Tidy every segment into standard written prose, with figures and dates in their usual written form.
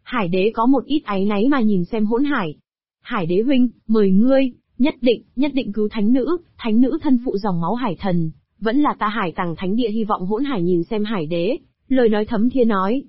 Hải đế có một ít áy náy mà nhìn xem Hỗn Hải. Hải đế huynh, mời ngươi, nhất định cứu thánh nữ thân phụ dòng máu hải thần, vẫn là ta Hải Tằng Thánh Địa hy vọng. Hỗn Hải nhìn xem Hải đế, lời nói thấm thía nói.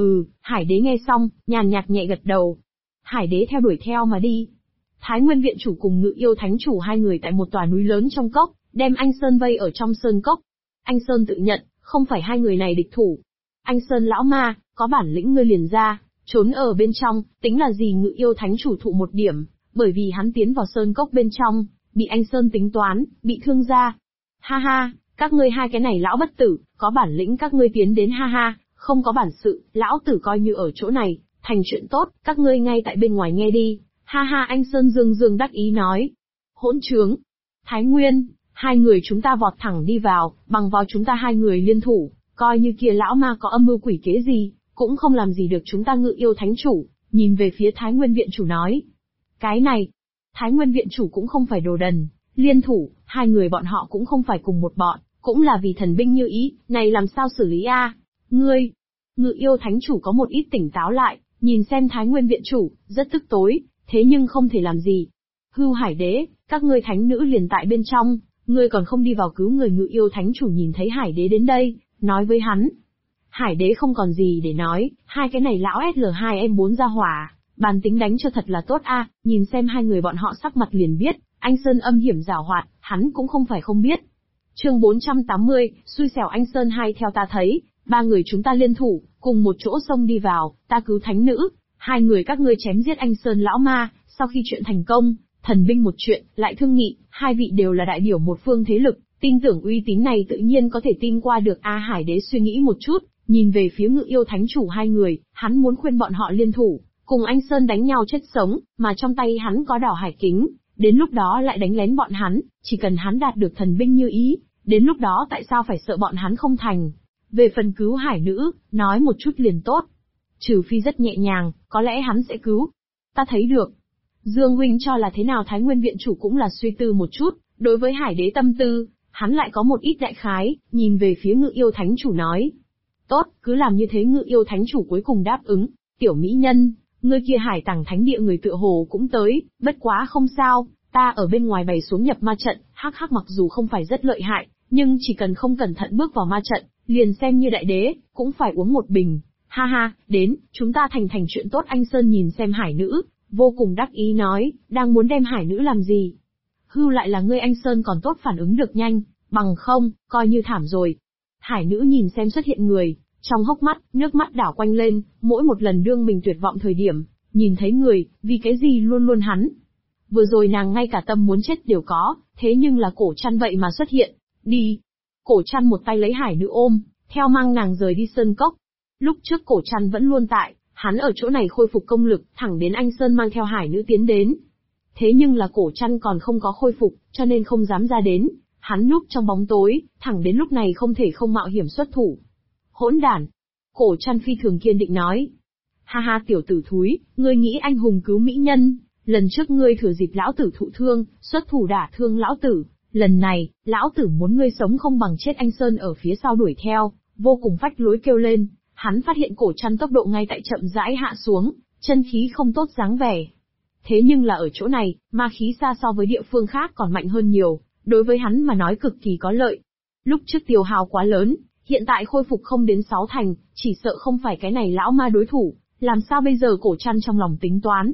Hải đế nghe xong, nhàn nhạt nhẹ gật đầu. Hải đế đuổi theo mà đi. Thái Nguyên viện chủ cùng Ngự Yêu Thánh chủ hai người tại một tòa núi lớn trong cốc, đem Anh Sơn vây ở trong sơn cốc. Anh Sơn tự nhận, không phải hai người này địch thủ. Anh Sơn lão ma, có bản lĩnh ngươi liền ra, trốn ở bên trong, tính là gì? Ngự Yêu Thánh chủ thụ một điểm, bởi vì hắn tiến vào sơn cốc bên trong, bị anh Sơn tính toán, bị thương ra. Ha ha, các ngươi hai cái này lão bất tử, có bản lĩnh các ngươi tiến đến, ha ha, không có bản sự, lão tử coi như ở chỗ này, thành chuyện tốt, các ngươi ngay tại bên ngoài nghe đi. Ha ha, anh Sơn dương đắc ý nói. Hỗn trướng. Thái Nguyên, hai người chúng ta vọt thẳng đi vào, bằng vào chúng ta hai người liên thủ, coi như kia lão ma có âm mưu quỷ kế gì, cũng không làm gì được chúng ta. Ngự Yêu Thánh chủ, nhìn về phía Thái Nguyên viện chủ nói. Cái này, Thái Nguyên viện chủ cũng không phải đồ đần, liên thủ, hai người bọn họ cũng không phải cùng một bọn, cũng là vì thần binh như ý, này làm sao xử lý a? Ngươi, Ngự Yêu Thánh chủ có một ít tỉnh táo lại, nhìn xem Thái Nguyên viện chủ, rất tức tối, thế nhưng không thể làm gì. Hưu Hải đế, các ngươi thánh nữ liền tại bên trong, ngươi còn không đi vào cứu người. Ngự Yêu Thánh chủ nhìn thấy Hải đế đến đây, nói với hắn. Hải đế không còn gì để nói, hai cái này lão SL2M4 ra hỏa, bản tính đánh cho thật là tốt a. Nhìn xem hai người bọn họ sắc mặt liền biết, anh Sơn âm hiểm giảo hoạt, hắn cũng không phải không biết. Chương 480, xui xẻo anh Sơn hai. Theo ta thấy, ba người chúng ta liên thủ, cùng một chỗ xông đi vào, ta cứu thánh nữ, hai người các ngươi chém giết anh Sơn lão ma, sau khi chuyện thành công, thần binh một chuyện, lại thương nghị, hai vị đều là đại biểu một phương thế lực, tin tưởng uy tín này tự nhiên có thể tin qua được a. Hải đế suy nghĩ một chút, nhìn về phía Ngự Yêu Thánh chủ hai người, hắn muốn khuyên bọn họ liên thủ, cùng anh Sơn đánh nhau chết sống, mà trong tay hắn có đảo hải kính, đến lúc đó lại đánh lén bọn hắn, chỉ cần hắn đạt được thần binh như ý, đến lúc đó tại sao phải sợ bọn hắn không thành. Về phần cứu hải nữ, nói một chút liền tốt. Trừ phi rất nhẹ nhàng, có lẽ hắn sẽ cứu. Ta thấy được. Dương huynh cho là thế nào? Thái Nguyên viện chủ cũng là suy tư một chút, đối với Hải đế tâm tư, hắn lại có một ít đại khái, nhìn về phía Ngự Yêu Thánh chủ nói. Tốt, cứ làm như thế. Ngự Yêu Thánh chủ cuối cùng đáp ứng. Tiểu mỹ nhân, ngươi kia Hải Tằng Thánh Địa người tựa hồ cũng tới, bất quá không sao, ta ở bên ngoài bày xuống nhập ma trận, hắc mặc dù không phải rất lợi hại, nhưng chỉ cần không cẩn thận bước vào ma trận, liền xem như đại đế, cũng phải uống một bình. Ha ha, đến, chúng ta thành chuyện tốt. Anh Sơn nhìn xem hải nữ, vô cùng đắc ý nói, đang muốn đem hải nữ làm gì? Hưu lại là ngươi. Anh Sơn còn tốt phản ứng được nhanh, bằng không, coi như thảm rồi. Hải nữ nhìn xem xuất hiện người, trong hốc mắt, nước mắt đảo quanh lên, mỗi một lần đương mình tuyệt vọng thời điểm, nhìn thấy người, vì cái gì luôn luôn hắn. Vừa rồi nàng ngay cả tâm muốn chết đều có, thế nhưng là Cổ Trăn vậy mà xuất hiện, đi. Cổ Trăn một tay lấy hải nữ ôm, theo mang nàng rời đi sơn cốc. Lúc trước Cổ Trăn vẫn luôn tại, hắn ở chỗ này khôi phục công lực, thẳng đến anh Sơn mang theo hải nữ tiến đến. Thế nhưng là Cổ Trăn còn không có khôi phục, cho nên không dám ra đến, hắn núp trong bóng tối, thẳng đến lúc này không thể không mạo hiểm xuất thủ. Hỗn đản! Cổ Trăn phi thường kiên định nói. Ha ha, tiểu tử thúi, ngươi nghĩ anh hùng cứu mỹ nhân, lần trước ngươi thừa dịp lão tử thụ thương, xuất thủ đả thương lão tử, lần này, lão tử muốn ngươi sống không bằng chết. Anh Sơn ở phía sau đuổi theo, vô cùng phách lối kêu lên, hắn phát hiện Cổ Trăn tốc độ ngay tại chậm rãi hạ xuống, chân khí không tốt dáng vẻ. Thế nhưng là ở chỗ này, ma khí xa so với địa phương khác còn mạnh hơn nhiều, đối với hắn mà nói cực kỳ có lợi. Lúc trước tiêu hao quá lớn, hiện tại khôi phục không đến 6 thành, chỉ sợ không phải cái này lão ma đối thủ, làm sao bây giờ? Cổ Trăn trong lòng tính toán.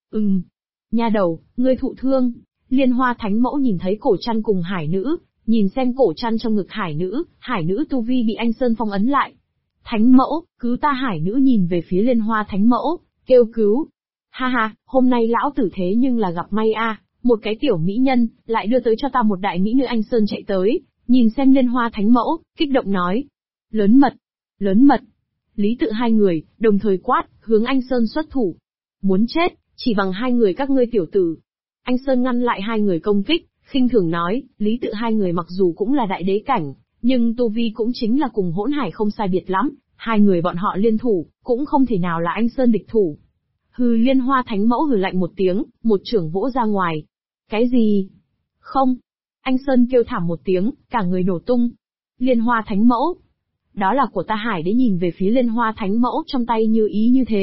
Nha đầu, ngươi thụ thương. Liên Hoa Thánh Mẫu nhìn thấy Cổ Trăn cùng hải nữ, nhìn xem Cổ Trăn trong ngực hải nữ tu vi bị anh Sơn phong ấn lại. Thánh Mẫu, cứu ta! Hải nữ nhìn về phía Liên Hoa Thánh Mẫu, kêu cứu. Ha ha, hôm nay lão tử thế nhưng là gặp may a, một cái tiểu mỹ nhân, lại đưa tới cho ta một đại mỹ nữ. Anh Sơn chạy tới, nhìn xem Liên Hoa Thánh Mẫu, kích động nói. Lớn mật. Lý Tự hai người, đồng thời quát, hướng anh Sơn xuất thủ. Muốn chết, chỉ bằng hai người các ngươi tiểu tử. Anh Sơn ngăn lại hai người công kích, khinh thường nói, Lý Tự hai người mặc dù cũng là đại đế cảnh, nhưng tu vi cũng chính là cùng Hỗn Hải không sai biệt lắm, hai người bọn họ liên thủ, cũng không thể nào là anh Sơn địch thủ. Hừ, Liên Hoa Thánh Mẫu hừ lạnh một tiếng, một chưởng vỗ ra ngoài. Cái gì? Không. Anh Sơn kêu thảm một tiếng, cả người nổ tung. Liên Hoa Thánh Mẫu. Đó là của ta. Hải đế nhìn về phía Liên Hoa Thánh Mẫu trong tay như ý như thế,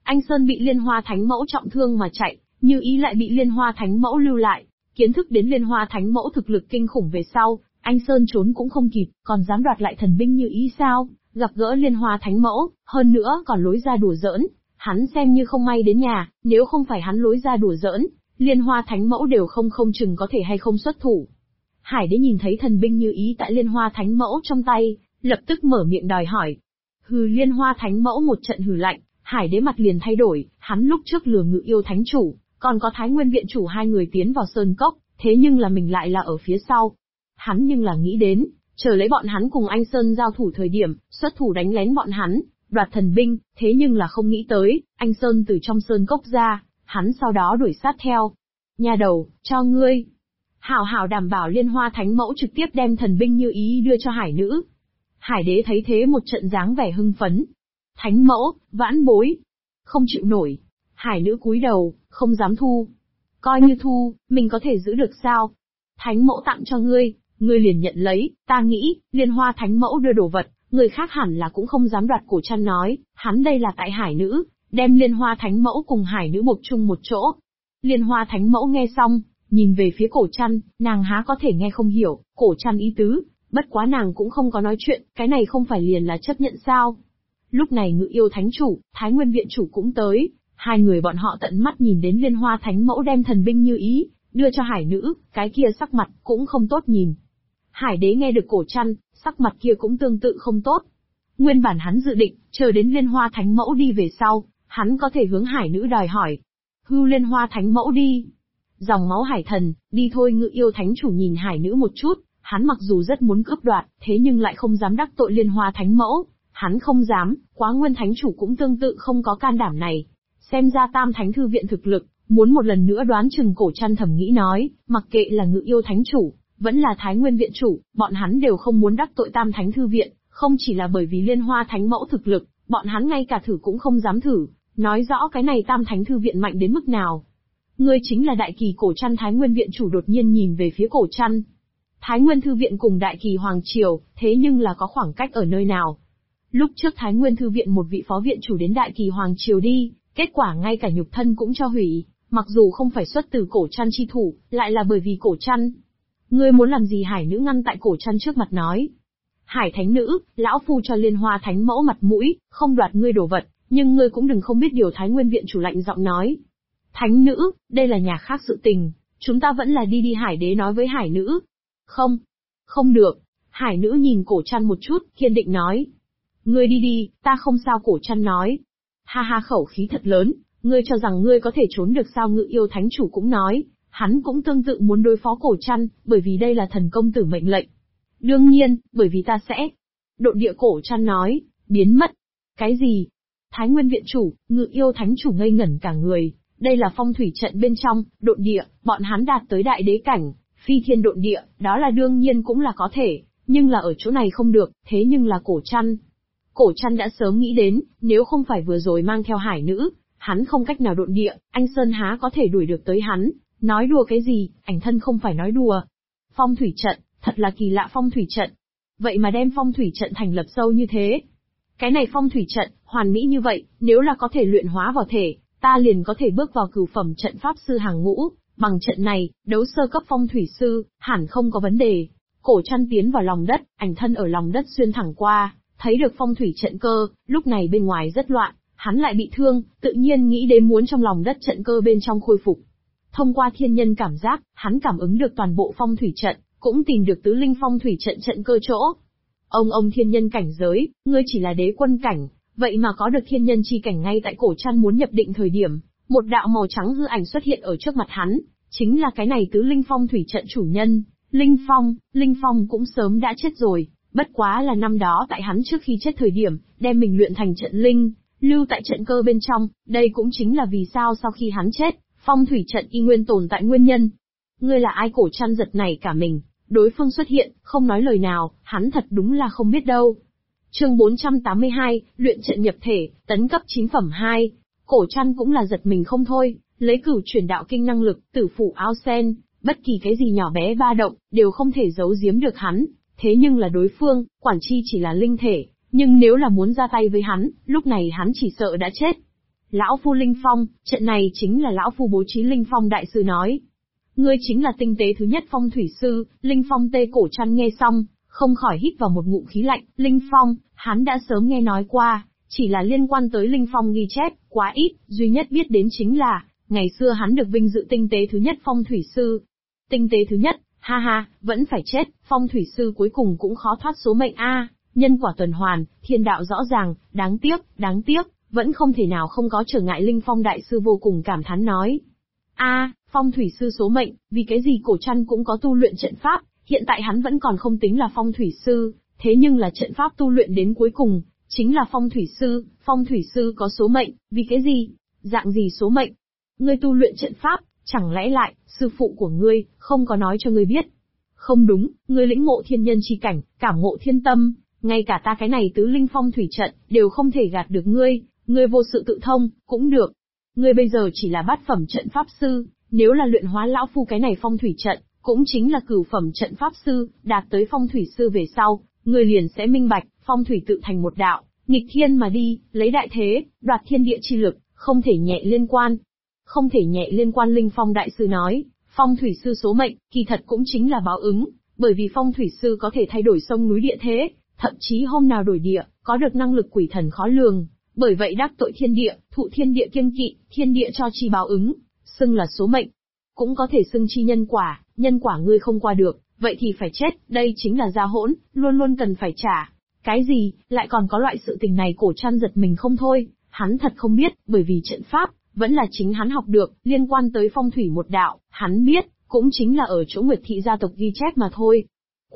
Anh Sơn bị Liên Hoa Thánh Mẫu trọng thương mà chạy, Như Ý lại bị Liên Hoa Thánh Mẫu lưu lại. Kiến thức đến Liên Hoa Thánh Mẫu thực lực kinh khủng về sau, anh Sơn trốn cũng không kịp, còn dám đoạt lại thần binh Như Ý sao? Gặp gỡ Liên Hoa Thánh Mẫu, hơn nữa còn lối ra đùa giỡn, hắn xem như không may đến nhà, nếu không phải hắn lối ra đùa giỡn, Liên Hoa Thánh Mẫu đều không chừng có thể hay không xuất thủ. Hải Đế nhìn thấy thần binh Như Ý tại Liên Hoa Thánh Mẫu trong tay, lập tức mở miệng đòi hỏi. Hừ, Liên Hoa Thánh Mẫu một trận hừ lạnh, Hải Đế mặt liền thay đổi, hắn lúc trước lừa Ngự Yêu Thánh Chủ, còn có Thái Nguyên Viện Chủ hai người tiến vào sơn cốc, thế nhưng là mình lại là ở phía sau. Hắn nhưng là nghĩ đến, chờ lấy bọn hắn cùng anh Sơn giao thủ thời điểm, xuất thủ đánh lén bọn hắn, đoạt thần binh, thế nhưng là không nghĩ tới, anh Sơn từ trong sơn cốc ra, hắn sau đó đuổi sát theo. Nha đầu, cho ngươi. Hảo hảo đảm bảo Liên Hoa Thánh Mẫu trực tiếp đem thần binh Như Ý đưa cho Hải Nữ. Hải Đế thấy thế một trận dáng vẻ hưng phấn. Thánh Mẫu, vãn bối. Không chịu nổi. Hải Nữ cúi đầu, không dám thu. Coi như thu, mình có thể giữ được sao? Thánh Mẫu tặng cho ngươi liền nhận lấy, ta nghĩ, Liên Hoa Thánh Mẫu đưa đồ vật, người khác hẳn là cũng không dám đoạt. Cổ Trăn nói, hắn đây là tại Hải Nữ, đem Liên Hoa Thánh Mẫu cùng Hải Nữ buộc chung một chỗ. Liên Hoa Thánh Mẫu nghe xong, nhìn về phía Cổ Trăn, nàng há có thể nghe không hiểu, Cổ Trăn ý tứ, bất quá nàng cũng không có nói chuyện, cái này không phải liền là chấp nhận sao. Lúc này Ngự Yêu Thánh Chủ, Thái Nguyên Viện Chủ cũng tới, hai người bọn họ tận mắt nhìn đến Liên Hoa Thánh Mẫu đem thần binh Như Ý, đưa cho Hải Nữ, cái kia sắc mặt cũng không tốt nhìn. Hải Đế nghe được Cổ Trăn, sắc mặt kia cũng tương tự không tốt. Nguyên bản hắn dự định, chờ đến Liên Hoa Thánh Mẫu đi về sau, hắn có thể hướng Hải Nữ đòi hỏi. Hưu Liên Hoa Thánh Mẫu đi. Dòng máu hải thần, đi thôi. Ngự Yêu Thánh Chủ nhìn Hải Nữ một chút, hắn mặc dù rất muốn cướp đoạt, thế nhưng lại không dám đắc tội Liên Hoa Thánh Mẫu. Hắn không dám, Quá Nguyên Thánh Chủ cũng tương tự không có can đảm này. Xem ra Tam Thánh Thư Viện thực lực, muốn một lần nữa đoán chừng. Cổ Trăn thầm nghĩ nói, mặc kệ là Ngự Yêu Thánh Chủ, vẫn là Thái Nguyên Viện Chủ, bọn hắn đều không muốn đắc tội Tam Thánh Thư Viện, không chỉ là bởi vì Liên Hoa Thánh Mẫu thực lực, bọn hắn ngay cả thử cũng không dám thử, nói rõ cái này Tam Thánh Thư Viện mạnh đến mức nào. Ngươi chính là Đại Kỳ Cổ Trăn. Thái Nguyên Viện Chủ đột nhiên nhìn về phía Cổ Trăn. Thái Nguyên Thư Viện cùng Đại Kỳ Hoàng Triều, thế nhưng là có khoảng cách ở nơi nào? Lúc trước Thái Nguyên Thư Viện một vị phó viện chủ đến Đại Kỳ Hoàng Triều đi, kết quả ngay cả nhục thân cũng cho hủy, mặc dù không phải xuất từ Cổ Trăn chi thủ, lại là bởi vì Cổ Trăn. Ngươi muốn làm gì? Hải Nữ ngăn tại Cổ Trăn trước mặt nói. Hải Thánh Nữ, lão phu cho Liên Hoa Thánh Mẫu mặt mũi, không đoạt ngươi đồ vật, nhưng ngươi cũng đừng không biết điều. Thái Nguyên Viện Chủ lạnh giọng nói. Thánh Nữ, đây là nhà khác sự tình, chúng ta vẫn là đi. Hải Đế nói với Hải Nữ. Không, không được. Hải Nữ nhìn Cổ Trăn một chút, kiên định nói. Ngươi đi, ta không sao. Cổ Trăn nói. Ha ha, khẩu khí thật lớn, ngươi cho rằng ngươi có thể trốn được sao? Ngự Yêu Thánh Chủ cũng nói, hắn cũng tương tự muốn đối phó Cổ Trăn, bởi vì đây là thần công tử mệnh lệnh. Đương nhiên, bởi vì ta sẽ. Độn địa. Cổ Trăn nói, biến mất. Cái gì? Thái Nguyên Viện Chủ, Ngự Yêu Thánh Chủ ngây ngẩn cả người, đây là phong thủy trận bên trong, độn địa, bọn hắn đạt tới đại đế cảnh, phi thiên độn địa, đó là đương nhiên cũng là có thể, nhưng là ở chỗ này không được, thế nhưng là Cổ Trăn. Cổ Trăn đã sớm nghĩ đến, nếu không phải vừa rồi mang theo Hải Nữ, hắn không cách nào độn địa, anh Sơn há có thể đuổi được tới hắn, nói đùa cái gì, ảnh thân không phải nói đùa. Phong thủy trận, thật là kỳ lạ. Phong thủy trận, vậy mà đem phong thủy trận thành lập sâu như thế. Cái này phong thủy trận, hoàn mỹ như vậy, nếu là có thể luyện hóa vào thể, ta liền có thể bước vào cửu phẩm trận pháp sư hàng ngũ, bằng trận này, đấu sơ cấp phong thủy sư, hẳn không có vấn đề. Cổ Trăn tiến vào lòng đất, ảnh thân ở lòng đất xuyên thẳng qua, thấy được phong thủy trận cơ, lúc này bên ngoài rất loạn, hắn lại bị thương, tự nhiên nghĩ đến muốn trong lòng đất trận cơ bên trong khôi phục. Thông qua thiên nhân cảm giác, hắn cảm ứng được toàn bộ phong thủy trận, cũng tìm được tứ linh phong thủy trận trận cơ chỗ. Ông thiên nhân cảnh giới, ngươi chỉ là đế quân cảnh, vậy mà có được thiên nhân chi cảnh. Ngay tại Cổ Trăn muốn nhập định thời điểm, một đạo màu trắng hư ảnh xuất hiện ở trước mặt hắn, chính là cái này tứ linh phong thủy trận chủ nhân, Linh Phong. Linh Phong cũng sớm đã chết rồi, bất quá là năm đó tại hắn trước khi chết thời điểm, đem mình luyện thành trận linh, lưu tại trận cơ bên trong, đây cũng chính là vì sao sau khi hắn chết, phong thủy trận y nguyên tồn tại nguyên nhân. Ngươi là ai? Cổ Trăn giật nảy cả mình, đối phương xuất hiện, không nói lời nào, hắn thật đúng là không biết đâu. Chương 482, luyện trận nhập thể, tấn cấp 9 phẩm 2. Cổ Trăn cũng là giật mình không thôi, lấy Cửu Chuyển Đạo Kinh năng lực, tử phủ ao sen, bất kỳ cái gì nhỏ bé ba động, đều không thể giấu giếm được hắn. Thế nhưng là đối phương, quản chi chỉ là linh thể, nhưng nếu là muốn ra tay với hắn, lúc này hắn chỉ sợ đã chết. Lão Phu Linh Phong, trận này chính là Lão Phu bố trí. Linh Phong đại sư nói. Ngươi chính là tinh tế thứ nhất phong thủy sư. Linh Phong tê cổ chăn nghe xong, không khỏi hít vào một ngụm khí lạnh. Linh Phong, hắn đã sớm nghe nói qua, chỉ là liên quan tới Linh Phong ghi chép, quá ít, duy nhất biết đến chính là, ngày xưa hắn được vinh dự tinh tế thứ nhất phong thủy sư. Tinh tế thứ nhất, ha ha, vẫn phải chết, phong thủy sư cuối cùng cũng khó thoát số mệnh a. Nhân quả tuần hoàn, thiên đạo rõ ràng, đáng tiếc, vẫn không thể nào không có trở ngại. Linh Phong đại sư vô cùng cảm thán nói. Phong thủy sư số mệnh, vì cái gì Cổ Trăn cũng có tu luyện trận pháp, hiện tại hắn vẫn còn không tính là phong thủy sư, thế nhưng là trận pháp tu luyện đến cuối cùng, chính là phong thủy sư có số mệnh, vì cái gì? Dạng gì số mệnh? Ngươi tu luyện trận pháp, chẳng lẽ lại, sư phụ của ngươi, không có nói cho ngươi biết? Không đúng, ngươi lĩnh ngộ thiên nhân chi cảnh, cảm ngộ thiên tâm, ngay cả ta cái này tứ linh phong thủy trận, đều không thể gạt được ngươi vô sự tự thông, cũng được. Ngươi bây giờ chỉ là bát phẩm trận pháp sư, nếu là luyện hóa lão phu cái này phong thủy trận, cũng chính là cửu phẩm trận pháp sư, đạt tới phong thủy sư về sau, ngươi liền sẽ minh bạch, phong thủy tự thành một đạo, nghịch thiên mà đi, lấy đại thế, đoạt thiên địa chi lực, không thể nhẹ liên quan. Không thể nhẹ liên quan. Linh Phong đại sư nói, phong thủy sư số mệnh, kỳ thật cũng chính là báo ứng, bởi vì phong thủy sư có thể thay đổi sông núi địa thế, thậm chí hôm nào đổi địa, có được năng lực quỷ thần khó lường, bởi vậy đắc tội thiên địa, thụ thiên địa kiêng kỵ, thiên địa cho chi báo ứng, xưng là số mệnh. Cũng có thể xưng chi nhân quả ngươi không qua được, vậy thì phải chết, đây chính là gia hỗn, luôn luôn cần phải trả. Cái gì, lại còn có loại sự tình này? Cổ Trăn giật mình không thôi, hắn thật không biết, bởi vì trận pháp, vẫn là chính hắn học được, liên quan tới phong thủy một đạo, hắn biết, cũng chính là ở chỗ Nguyệt thị gia tộc ghi chép mà thôi.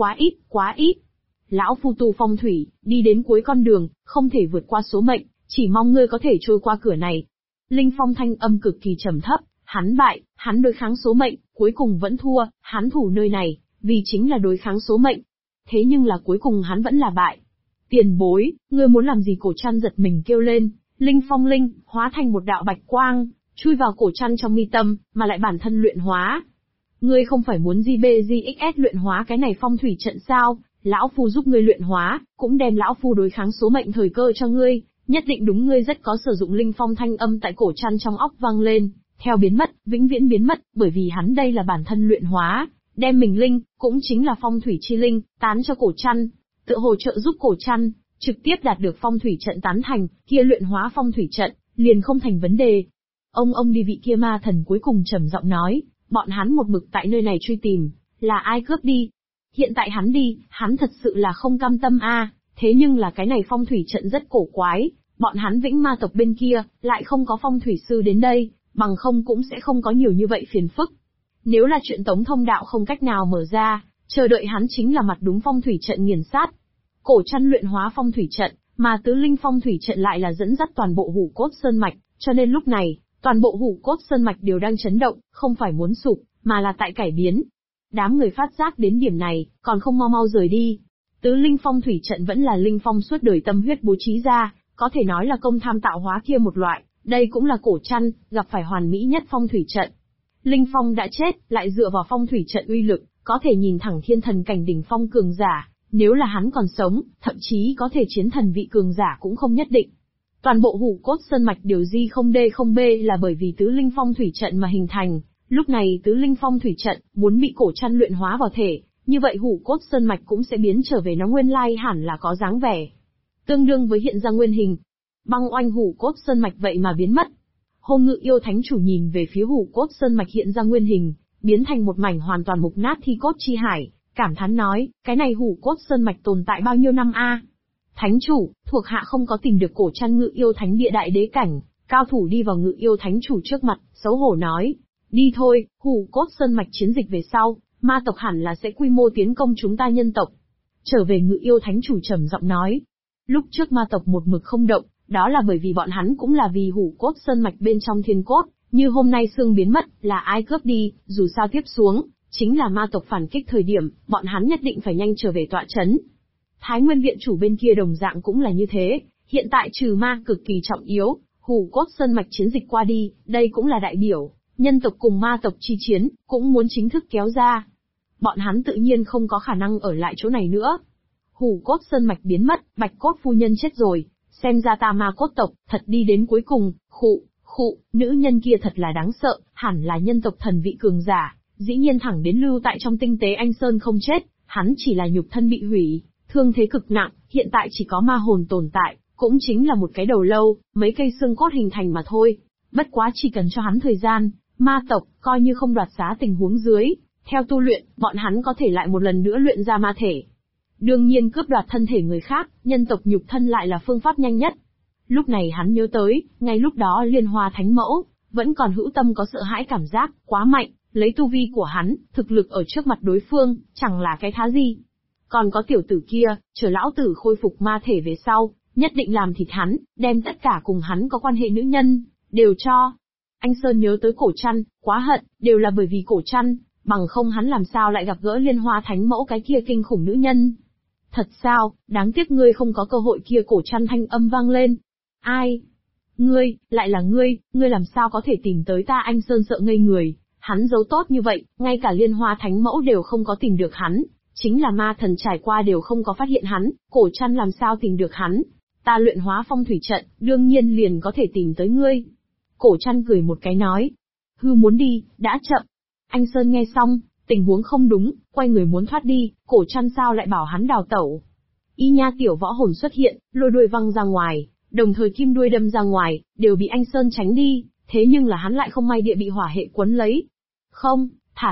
Quá ít. Lão Phu tu phong thủy, đi đến cuối con đường, không thể vượt qua số mệnh, chỉ mong ngươi có thể trôi qua cửa này. Linh Phong thanh âm cực kỳ trầm thấp, hắn bại, hắn đối kháng số mệnh, cuối cùng vẫn thua, hắn thủ nơi này, vì chính là đối kháng số mệnh. Thế nhưng là cuối cùng hắn vẫn là bại. Tiền bối, ngươi muốn làm gì? Cổ Trăn giật mình kêu lên. Linh Phong hóa thành một đạo bạch quang, chui vào Cổ Trăn trong mi tâm, mà lại bản thân luyện hóa. Ngươi không phải muốn JBJXS luyện hóa cái này phong thủy trận sao? Lão Phu giúp ngươi luyện hóa, cũng đem lão Phu đối kháng số mệnh thời cơ cho ngươi, nhất định đúng ngươi rất có sử dụng. Linh Phong thanh âm tại Cổ Trăn trong óc vang lên, theo biến mất, vĩnh viễn biến mất, bởi vì hắn đây là bản thân luyện hóa, đem mình linh, cũng chính là phong thủy chi linh, tán cho Cổ Trăn, tựa hồ trợ giúp Cổ Trăn trực tiếp đạt được phong thủy trận tán thành, kia luyện hóa phong thủy trận, liền không thành vấn đề. Ông đi. Vị kia ma thần cuối cùng trầm giọng nói, bọn hắn một mực tại nơi này truy tìm, là ai cướp đi? Hiện tại hắn đi, hắn thật sự là không cam tâm a. Thế nhưng là cái này phong thủy trận rất cổ quái, bọn hắn Vĩnh Ma tộc bên kia, lại không có phong thủy sư đến đây, bằng không cũng sẽ không có nhiều như vậy phiền phức. Nếu là chuyện tống thông đạo không cách nào mở ra, chờ đợi hắn chính là mặt đúng phong thủy trận nghiền sát. Cổ Trăn luyện hóa phong thủy trận, mà tứ linh phong thủy trận lại là dẫn dắt toàn bộ Hủ Cốt Sơn mạch, cho nên lúc này, toàn bộ Hủ Cốt Sơn mạch đều đang chấn động, không phải muốn sụp, mà là tại cải biến. Đám người phát giác đến điểm này, còn không mau rời đi. Tứ linh phong thủy trận vẫn là Linh Phong suốt đời tâm huyết bố trí ra, có thể nói là công tham tạo hóa kia một loại, đây cũng là Cổ Trăn gặp phải hoàn mỹ nhất phong thủy trận. Linh Phong đã chết, lại dựa vào phong thủy trận uy lực, có thể nhìn thẳng thiên thần cảnh đỉnh phong cường giả. Nếu là hắn còn sống, thậm chí có thể chiến thần vị cường giả cũng không nhất định. Toàn bộ Hủ Cốt Sơn mạch điều di không D không B là bởi vì tứ linh phong thủy trận mà hình thành. Lúc này tứ linh phong thủy trận muốn bị Cổ Trăn luyện hóa vào thể, như vậy Hủ Cốt Sơn mạch cũng sẽ biến trở về nó nguyên lai hẳn là có dáng vẻ, tương đương với hiện ra nguyên hình. Băng oanh Hủ Cốt Sơn mạch vậy mà biến mất. Hô Ngự yêu thánh chủ nhìn về phía Hủ Cốt Sơn mạch hiện ra nguyên hình, biến thành một mảnh hoàn toàn mục nát thi cốt chi hải. Cảm thán nói, cái này Hủ Cốt Sơn mạch tồn tại bao nhiêu năm a? Thánh chủ, thuộc hạ không có tìm được Cổ Trăn Ngự yêu thánh địa đại đế cảnh, cao thủ đi vào Ngự yêu thánh chủ trước mặt, xấu hổ nói, đi thôi, Hủ Cốt Sơn mạch chiến dịch về sau, ma tộc hẳn là sẽ quy mô tiến công chúng ta nhân tộc. Trở về Ngự yêu thánh chủ trầm giọng nói, lúc trước ma tộc một mực không động, đó là bởi vì bọn hắn cũng là vì Hủ Cốt Sơn mạch bên trong thiên cốt, như hôm nay xương biến mất, là ai cướp đi, dù sao tiếp xuống. Chính là ma tộc phản kích thời điểm, bọn hắn nhất định phải nhanh trở về tọa trấn. Thái Nguyên viện chủ bên kia đồng dạng cũng là như thế, hiện tại trừ ma cực kỳ trọng yếu, Hủ Cốt Sơn mạch chiến dịch qua đi, đây cũng là đại biểu, nhân tộc cùng ma tộc chi chiến, cũng muốn chính thức kéo ra. Bọn hắn tự nhiên không có khả năng ở lại chỗ này nữa. Hủ Cốt Sơn mạch biến mất, Bạch Cốt phu nhân chết rồi, xem ra ta ma cốt tộc, thật đi đến cuối cùng, khụ, Khụ, nữ nhân kia thật là đáng sợ, hẳn là nhân tộc thần vị cường giả, dĩ nhiên thẳng đến lưu tại trong tinh tế anh Sơn không chết, hắn chỉ là nhục thân bị hủy, thương thế cực nặng, hiện tại chỉ có ma hồn tồn tại, cũng chính là một cái đầu lâu, mấy cây xương cốt hình thành mà thôi. Bất quá chỉ cần cho hắn thời gian, ma tộc, coi như không đoạt xá tình huống dưới, theo tu luyện, bọn hắn có thể lại một lần nữa luyện ra ma thể. Đương nhiên cướp đoạt thân thể người khác, nhân tộc nhục thân lại là phương pháp nhanh nhất. Lúc này hắn nhớ tới, ngay lúc đó Liên Hoa Thánh Mẫu, vẫn còn hữu tâm có sợ hãi cảm giác, quá mạnh, lấy tu vi của hắn, thực lực ở trước mặt đối phương, chẳng là cái thá gì. Còn có tiểu tử kia, chờ lão tử khôi phục ma thể về sau, nhất định làm thịt hắn, đem tất cả cùng hắn có quan hệ nữ nhân, đều cho. Anh Sơn nhớ tới Cổ Trăn, quá hận, đều là bởi vì Cổ Trăn, bằng không hắn làm sao lại gặp gỡ Liên Hoa Thánh Mẫu cái kia kinh khủng nữ nhân. Thật sao, đáng tiếc ngươi không có cơ hội kia. Cổ Trăn thanh âm vang lên. Ai? Ngươi, lại là ngươi làm sao có thể tìm tới ta? Anh Sơn sợ ngây người, hắn giấu tốt như vậy, ngay cả Liên Hoa Thánh Mẫu đều không có tìm được hắn, chính là ma thần trải qua đều không có phát hiện hắn, Cổ Trăn làm sao tìm được hắn? Ta luyện hóa phong thủy trận, đương nhiên liền có thể tìm tới ngươi. Cổ Trăn cười một cái nói. Hư muốn đi, đã chậm. Anh Sơn nghe xong, tình huống không đúng, quay người muốn thoát đi, Cổ Trăn sao lại bảo hắn đào tẩu. Y nha tiểu võ hồn xuất hiện, lôi đuôi văng ra ngoài, đồng thời kim đuôi đâm ra ngoài, đều bị anh Sơn tránh đi, thế nhưng là hắn lại không may địa bị hỏa hệ quấn lấy. Không, thả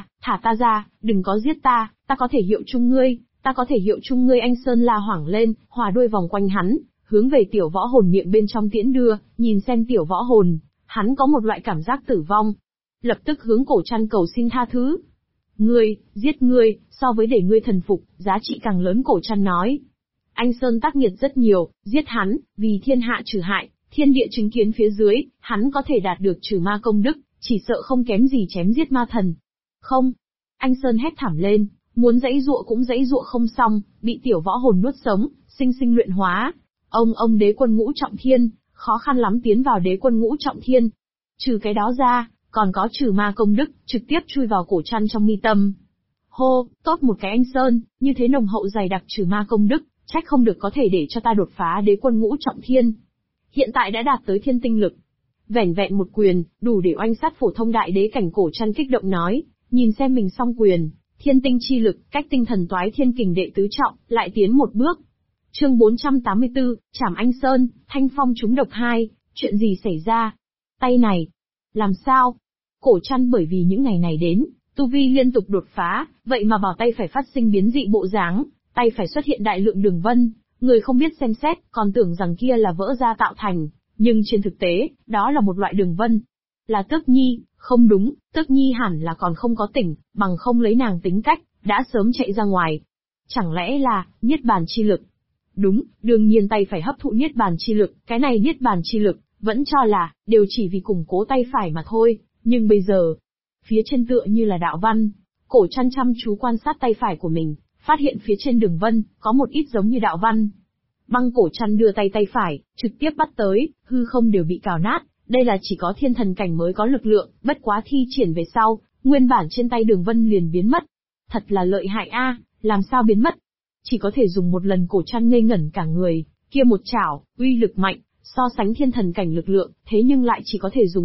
ta ra, đừng có giết ta có thể hiệu chung ngươi, ta có thể hiệu chung ngươi. Anh Sơn la hoảng lên, hòa đuôi vòng quanh hắn, hướng về tiểu võ hồn miệng bên trong tiễn đưa, nhìn xem tiểu võ hồn, hắn có một loại cảm giác tử vong. Lập tức hướng Cổ Trăn cầu xin tha thứ. Ngươi, giết ngươi, so với để ngươi thần phục, giá trị càng lớn. Cổ Trăn nói. Anh Sơn tác nghiệt rất nhiều, giết hắn, vì thiên hạ trừ hại, thiên địa chứng kiến phía dưới, hắn có thể đạt được trừ ma công đức, chỉ sợ không kém gì chém giết ma thần. Không. Anh Sơn hét thảm lên, muốn giãy giụa cũng giãy giụa không xong, bị tiểu võ hồn nuốt sống, sinh sinh luyện hóa. Ông đế quân ngũ trọng thiên, khó khăn lắm tiến vào đế quân ngũ trọng thiên. Trừ cái đó ra, còn có trừ ma công đức, trực tiếp chui vào Cổ Trăn trong mi tâm. Hô, tốt một cái anh Sơn, như thế nồng hậu dày đặc trừ ma công đức, trách không được có thể để cho ta đột phá đế quân ngũ trọng thiên. Hiện tại đã đạt tới thiên tinh lực. Vẻn vẹn một quyền, đủ để oanh sát phổ thông đại đế cảnh. Cổ Trăn kích động nói, nhìn xem mình song quyền, thiên tinh chi lực, cách tinh thần toái thiên kình đệ tứ trọng, lại tiến một bước. Chương 484, Trảm Anh Sơn, Thanh Phong trúng độc 2, chuyện gì xảy ra? Tay này, làm sao? Cổ Trăn bởi vì những ngày này đến, tu vi liên tục đột phá, vậy mà bảo tay phải phát sinh biến dị bộ dáng, tay phải xuất hiện đại lượng đường vân, người không biết xem xét, còn tưởng rằng kia là vỡ ra tạo thành, nhưng trên thực tế, đó là một loại đường vân. Là Tước Nhi, không đúng, Tước Nhi hẳn là còn không có tỉnh, bằng không lấy nàng tính cách, đã sớm chạy ra ngoài. Chẳng lẽ là, Niết Bàn chi lực? Đúng, đương nhiên tay phải hấp thụ Niết Bàn chi lực, cái này Niết Bàn chi lực, vẫn cho là, đều chỉ vì củng cố tay phải mà thôi, nhưng bây giờ, phía trên tựa như là đạo văn. Cổ Trăn chăm chú quan sát tay phải của mình, phát hiện phía trên đường vân, có một ít giống như đạo văn. Băng. Cổ Trăn đưa tay phải, trực tiếp bắt tới, hư không đều bị cào nát, đây là chỉ có thiên thần cảnh mới có lực lượng, bất quá thi triển về sau, nguyên bản trên tay đường vân liền biến mất. Thật là lợi hại a, làm sao biến mất? Chỉ có thể dùng một lần. Cổ Trăn ngây ngẩn cả người, kia một chảo, uy lực mạnh, so sánh thiên thần cảnh lực lượng, thế nhưng lại chỉ có thể dùng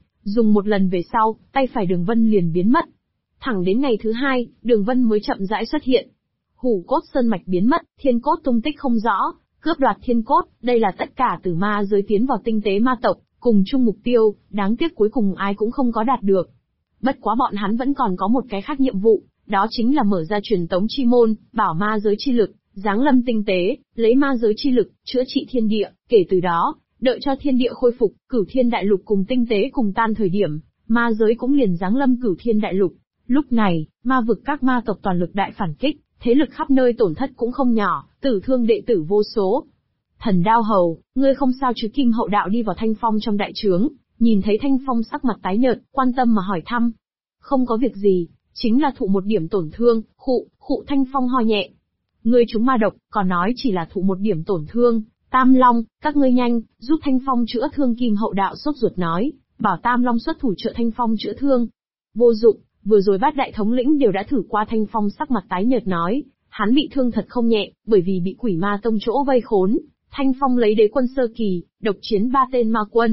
một lần về sau, tay phải đường vân liền biến mất. Thẳng đến ngày thứ hai, đường vân mới chậm rãi xuất hiện. Hủ cốt sơn mạch biến mất, thiên cốt tung tích không rõ, cướp đoạt thiên cốt, đây là tất cả từ ma giới tiến vào tinh tế ma tộc, cùng chung mục tiêu, đáng tiếc cuối cùng ai cũng không có đạt được. Bất quá bọn hắn vẫn còn có một cái khác nhiệm vụ, đó chính là mở ra truyền tống chi môn, bảo ma giới chi lực, giáng lâm tinh tế, lấy ma giới chi lực, chữa trị thiên địa, kể từ đó, đợi cho thiên địa khôi phục, Cửu Thiên Đại Lục cùng tinh tế cùng tan thời điểm, ma giới cũng liền giáng lâm Cửu Thiên Đại Lục. Lúc này, ma vực các ma tộc toàn lực đại phản kích, thế lực khắp nơi tổn thất cũng không nhỏ, tử thương đệ tử vô số. Thần Đao Hầu, ngươi không sao chứ? Kim Hậu Đạo đi vào Thanh Phong trong đại trướng, nhìn thấy Thanh Phong sắc mặt tái nhợt, quan tâm mà hỏi thăm. Không có việc gì, chính là thụ một điểm tổn thương. Khụ. Thanh Phong ho nhẹ. Ngươi trúng ma độc, còn nói chỉ là thụ một điểm tổn thương. Tam Long, các ngươi nhanh, giúp Thanh Phong chữa thương. Kim Hậu Đạo sốt ruột nói, bảo Tam Long xuất thủ trợ Thanh Phong chữa thương. Vô dụng, vừa rồi Bát Đại thống lĩnh đều đã thử qua. Thanh Phong sắc mặt tái nhợt nói, hắn bị thương thật không nhẹ, bởi vì bị Quỷ Ma Tông chỗ vây khốn. Thanh Phong lấy đế quân sơ kỳ, độc chiến 3 tên ma quân,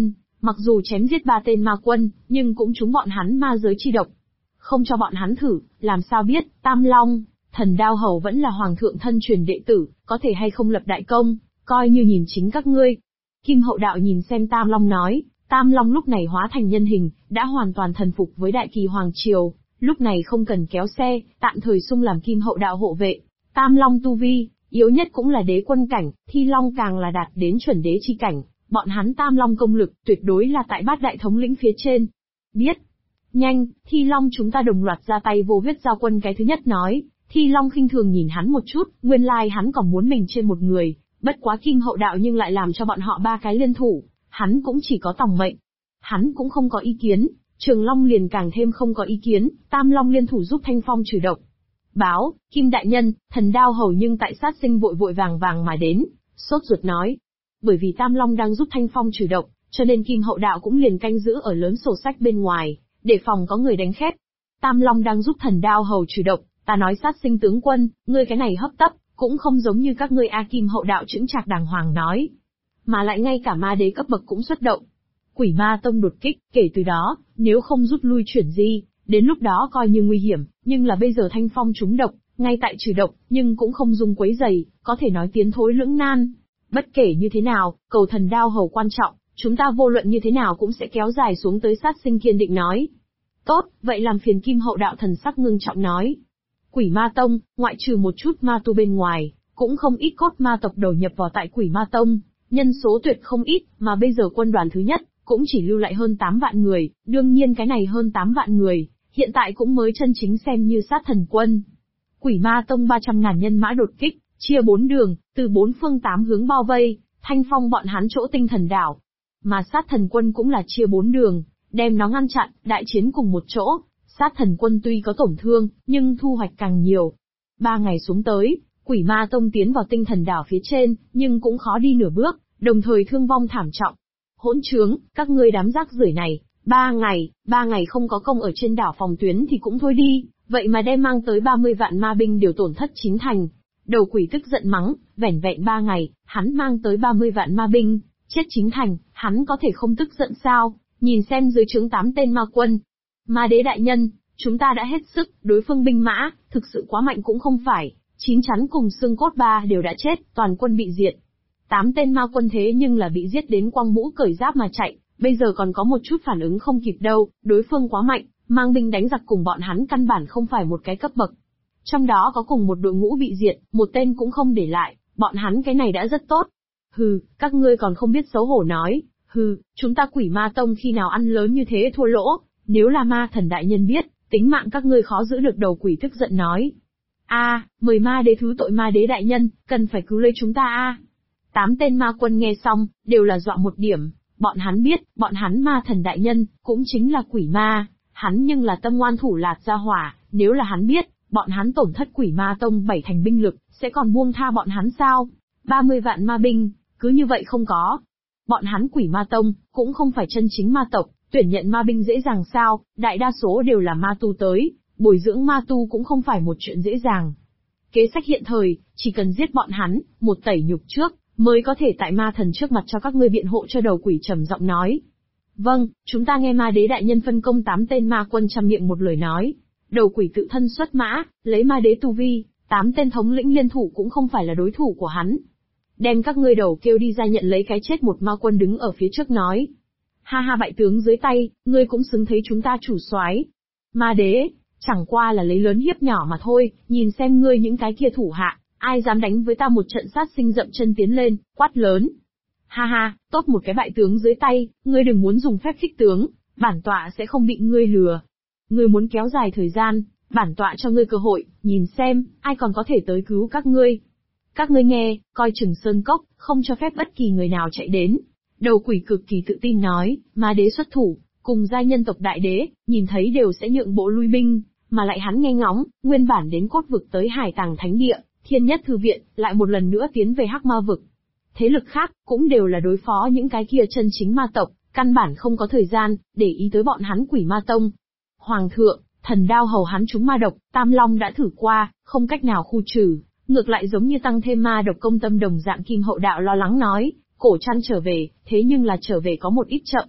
Mặc dù chém giết 3 tên ma quân, nhưng cũng trúng bọn hắn ma giới chi độc. Không cho bọn hắn thử, làm sao biết, Tam Long, Thần Đao Hầu vẫn là hoàng thượng thân truyền đệ tử, có thể hay không lập đại công, coi như nhìn chính các ngươi. Kim Hậu Đạo nhìn xem Tam Long nói, Tam Long lúc này hóa thành nhân hình, đã hoàn toàn thần phục với Đại Kỳ Hoàng Triều, lúc này không cần kéo xe, tạm thời xung làm Kim Hậu Đạo hộ vệ. Tam Long tu vi, yếu nhất cũng là đế quân cảnh, Thi Long càng là đạt đến chuẩn đế chi cảnh, bọn hắn Tam Long công lực tuyệt đối là tại bát đại thống lĩnh phía trên. Biết. Nhanh, Thi Long chúng ta đồng loạt ra tay vô huyết giao quân cái thứ nhất nói. Thi Long khinh thường nhìn hắn một chút, nguyên lai hắn còn muốn mình trên một người, bất quá Kim Hậu Đạo nhưng lại làm cho bọn họ 3 cái liên thủ, hắn cũng chỉ có tòng mệnh. Hắn cũng không có ý kiến, Trường Long liền càng thêm không có ý kiến, Tam Long liên thủ giúp Thanh Phong trừ độc. Báo, Kim Đại Nhân, Thần Đao Hầu nhưng tại sát sinh vội vội vàng vàng mà đến, sốt ruột nói. Bởi vì Tam Long đang giúp Thanh Phong trừ độc, cho nên Kim Hậu Đạo cũng liền canh giữ ở lớn sổ sách bên ngoài, để phòng có người đánh khét. Tam Long đang giúp Thần Đao Hầu trừ độc, ta nói sát sinh tướng quân, ngươi cái này hấp tấp, cũng không giống như các ngươi A. Kim Hậu Đạo chững chạc đàng hoàng nói. Mà lại ngay cả ma đế cấp bậc cũng xuất động. Quỷ Ma Tông đột kích, kể từ đó, nếu không rút lui chuyển di, đến lúc đó coi như nguy hiểm, nhưng là bây giờ Thanh Phong trúng độc, ngay tại trừ độc, nhưng cũng không dung quấy giày, có thể nói tiến thối lưỡng nan. Bất kể như thế nào, cầu Thần Đao Hầu quan trọng, chúng ta vô luận như thế nào cũng sẽ kéo dài xuống tới. Sát sinh kiên định nói. Tốt, vậy làm phiền Kim Hậu Đạo thần sắc ngưng trọng nói. Quỷ Ma Tông, ngoại trừ một chút ma tu bên ngoài, cũng không ít cốt ma tộc đầu nhập vào tại Quỷ Ma Tông, nhân số tuyệt không ít, mà bây giờ quân đoàn thứ nhất, cũng chỉ lưu lại hơn 8 vạn người, đương nhiên cái này hơn 8 vạn người, hiện tại cũng mới chân chính xem như sát thần quân. Quỷ Ma Tông 300.000 nhân mã đột kích, chia 4 đường, từ 4 phương 8 hướng bao vây, Thanh Phong bọn hắn chỗ Tinh Thần Đảo. Mà sát thần quân cũng là chia 4 đường, đem nó ngăn chặn, đại chiến cùng một chỗ. Sát thần quân tuy có tổn thương, nhưng thu hoạch càng nhiều. 3 ngày xuống tới, Quỷ Ma Tông tiến vào Tinh Thần Đảo phía trên, nhưng cũng khó đi nửa bước, đồng thời thương vong thảm trọng. Hỗn trướng, các ngươi đám rác rưởi này, 3 ngày không có công ở trên đảo phòng tuyến thì cũng thôi đi, vậy mà đem mang tới 30 vạn ma binh đều tổn thất 9 thành. Đầu quỷ tức giận mắng, vẻn vẹn 3 ngày, hắn mang tới 30 vạn ma binh, chết 9 thành, hắn có thể không tức giận sao? Nhìn xem dưới trướng 8 tên ma quân. Ma đế đại nhân, chúng ta đã hết sức, đối phương binh mã, thực sự quá mạnh cũng không phải, Chín Chắn cùng Xương Cốt Ba đều đã chết, toàn quân bị diệt. 8 tên ma quân thế nhưng là bị giết đến quăng mũ cởi giáp mà chạy, bây giờ còn có một chút phản ứng không kịp đâu, đối phương quá mạnh, mang binh đánh giặc cùng bọn hắn căn bản không phải một cái cấp bậc. Trong đó có cùng một đội ngũ bị diệt, một tên cũng không để lại, bọn hắn cái này đã rất tốt. Hừ, các ngươi còn không biết xấu hổ nói, hừ, chúng ta Quỷ Ma Tông khi nào ăn lớn như thế thua lỗ, nếu là ma thần đại nhân biết, tính mạng các ngươi khó giữ được. Đầu quỷ tức giận nói. Mời ma đế thứ tội, ma đế đại nhân, cần phải cứu lấy chúng ta 8 tên ma quân nghe xong, đều là dọa một điểm, bọn hắn biết, bọn hắn ma thần đại nhân, cũng chính là quỷ ma, hắn nhưng là tâm ngoan thủ lạt gia hỏa, nếu là hắn biết, bọn hắn tổn thất Quỷ Ma Tông 7 thành binh lực, sẽ còn buông tha bọn hắn sao? 30 vạn ma binh, cứ như vậy không có. Bọn hắn Quỷ Ma Tông, cũng không phải chân chính ma tộc, tuyển nhận ma binh dễ dàng sao, đại đa số đều là ma tu tới, bồi dưỡng ma tu cũng không phải một chuyện dễ dàng. Kế sách hiện thời, chỉ cần giết bọn hắn, một tẩy nhục trước, mới có thể tại ma thần trước mặt cho các ngươi biện hộ. Cho đầu quỷ trầm giọng nói. Vâng, chúng ta nghe ma đế đại nhân phân công 8 tên ma quân chăm miệng một lời nói. Đầu quỷ tự thân xuất mã, lấy ma đế tu vi, 8 tên thống lĩnh liên thủ cũng không phải là đối thủ của hắn. Đem các ngươi đầu kêu đi ra nhận lấy cái chết. Một ma quân đứng ở phía trước nói. Ha ha, bại tướng dưới tay, ngươi cũng xứng thấy chúng ta chủ soái. Ma đế, chẳng qua là lấy lớn hiếp nhỏ mà thôi, nhìn xem ngươi những cái kia thủ hạ, ai dám đánh với ta một trận. Sát sinh dậm chân tiến lên, quát lớn. Ha ha, tốt một cái bại tướng dưới tay, ngươi đừng muốn dùng phép khích tướng, bản tọa sẽ không bị ngươi lừa. Ngươi muốn kéo dài thời gian, bản tọa cho ngươi cơ hội, nhìn xem, ai còn có thể tới cứu các ngươi. Các ngươi nghe, coi chừng sơn cốc, không cho phép bất kỳ người nào chạy đến. Đầu quỷ cực kỳ tự tin nói, ma đế xuất thủ, cùng giai nhân tộc đại đế, nhìn thấy đều sẽ nhượng bộ lui binh, mà lại hắn nghe ngóng, nguyên bản đến cốt vực tới Hải Tàng Thánh Địa, Thiên Nhất Thư Viện, lại một lần nữa tiến về Hắc Ma Vực. Thế lực khác, cũng đều là đối phó những cái kia chân chính ma tộc, căn bản không có thời gian, để ý tới bọn hắn Quỷ Ma Tông. Hoàng thượng, Thần Đao Hầu hắn trúng ma độc, Tam Long đã thử qua, không cách nào khu trừ, ngược lại giống như tăng thêm ma độc công tâm đồng dạng. Kim Hậu Đạo lo lắng nói, cổ trăn trở về, thế nhưng là trở về có một ít chậm.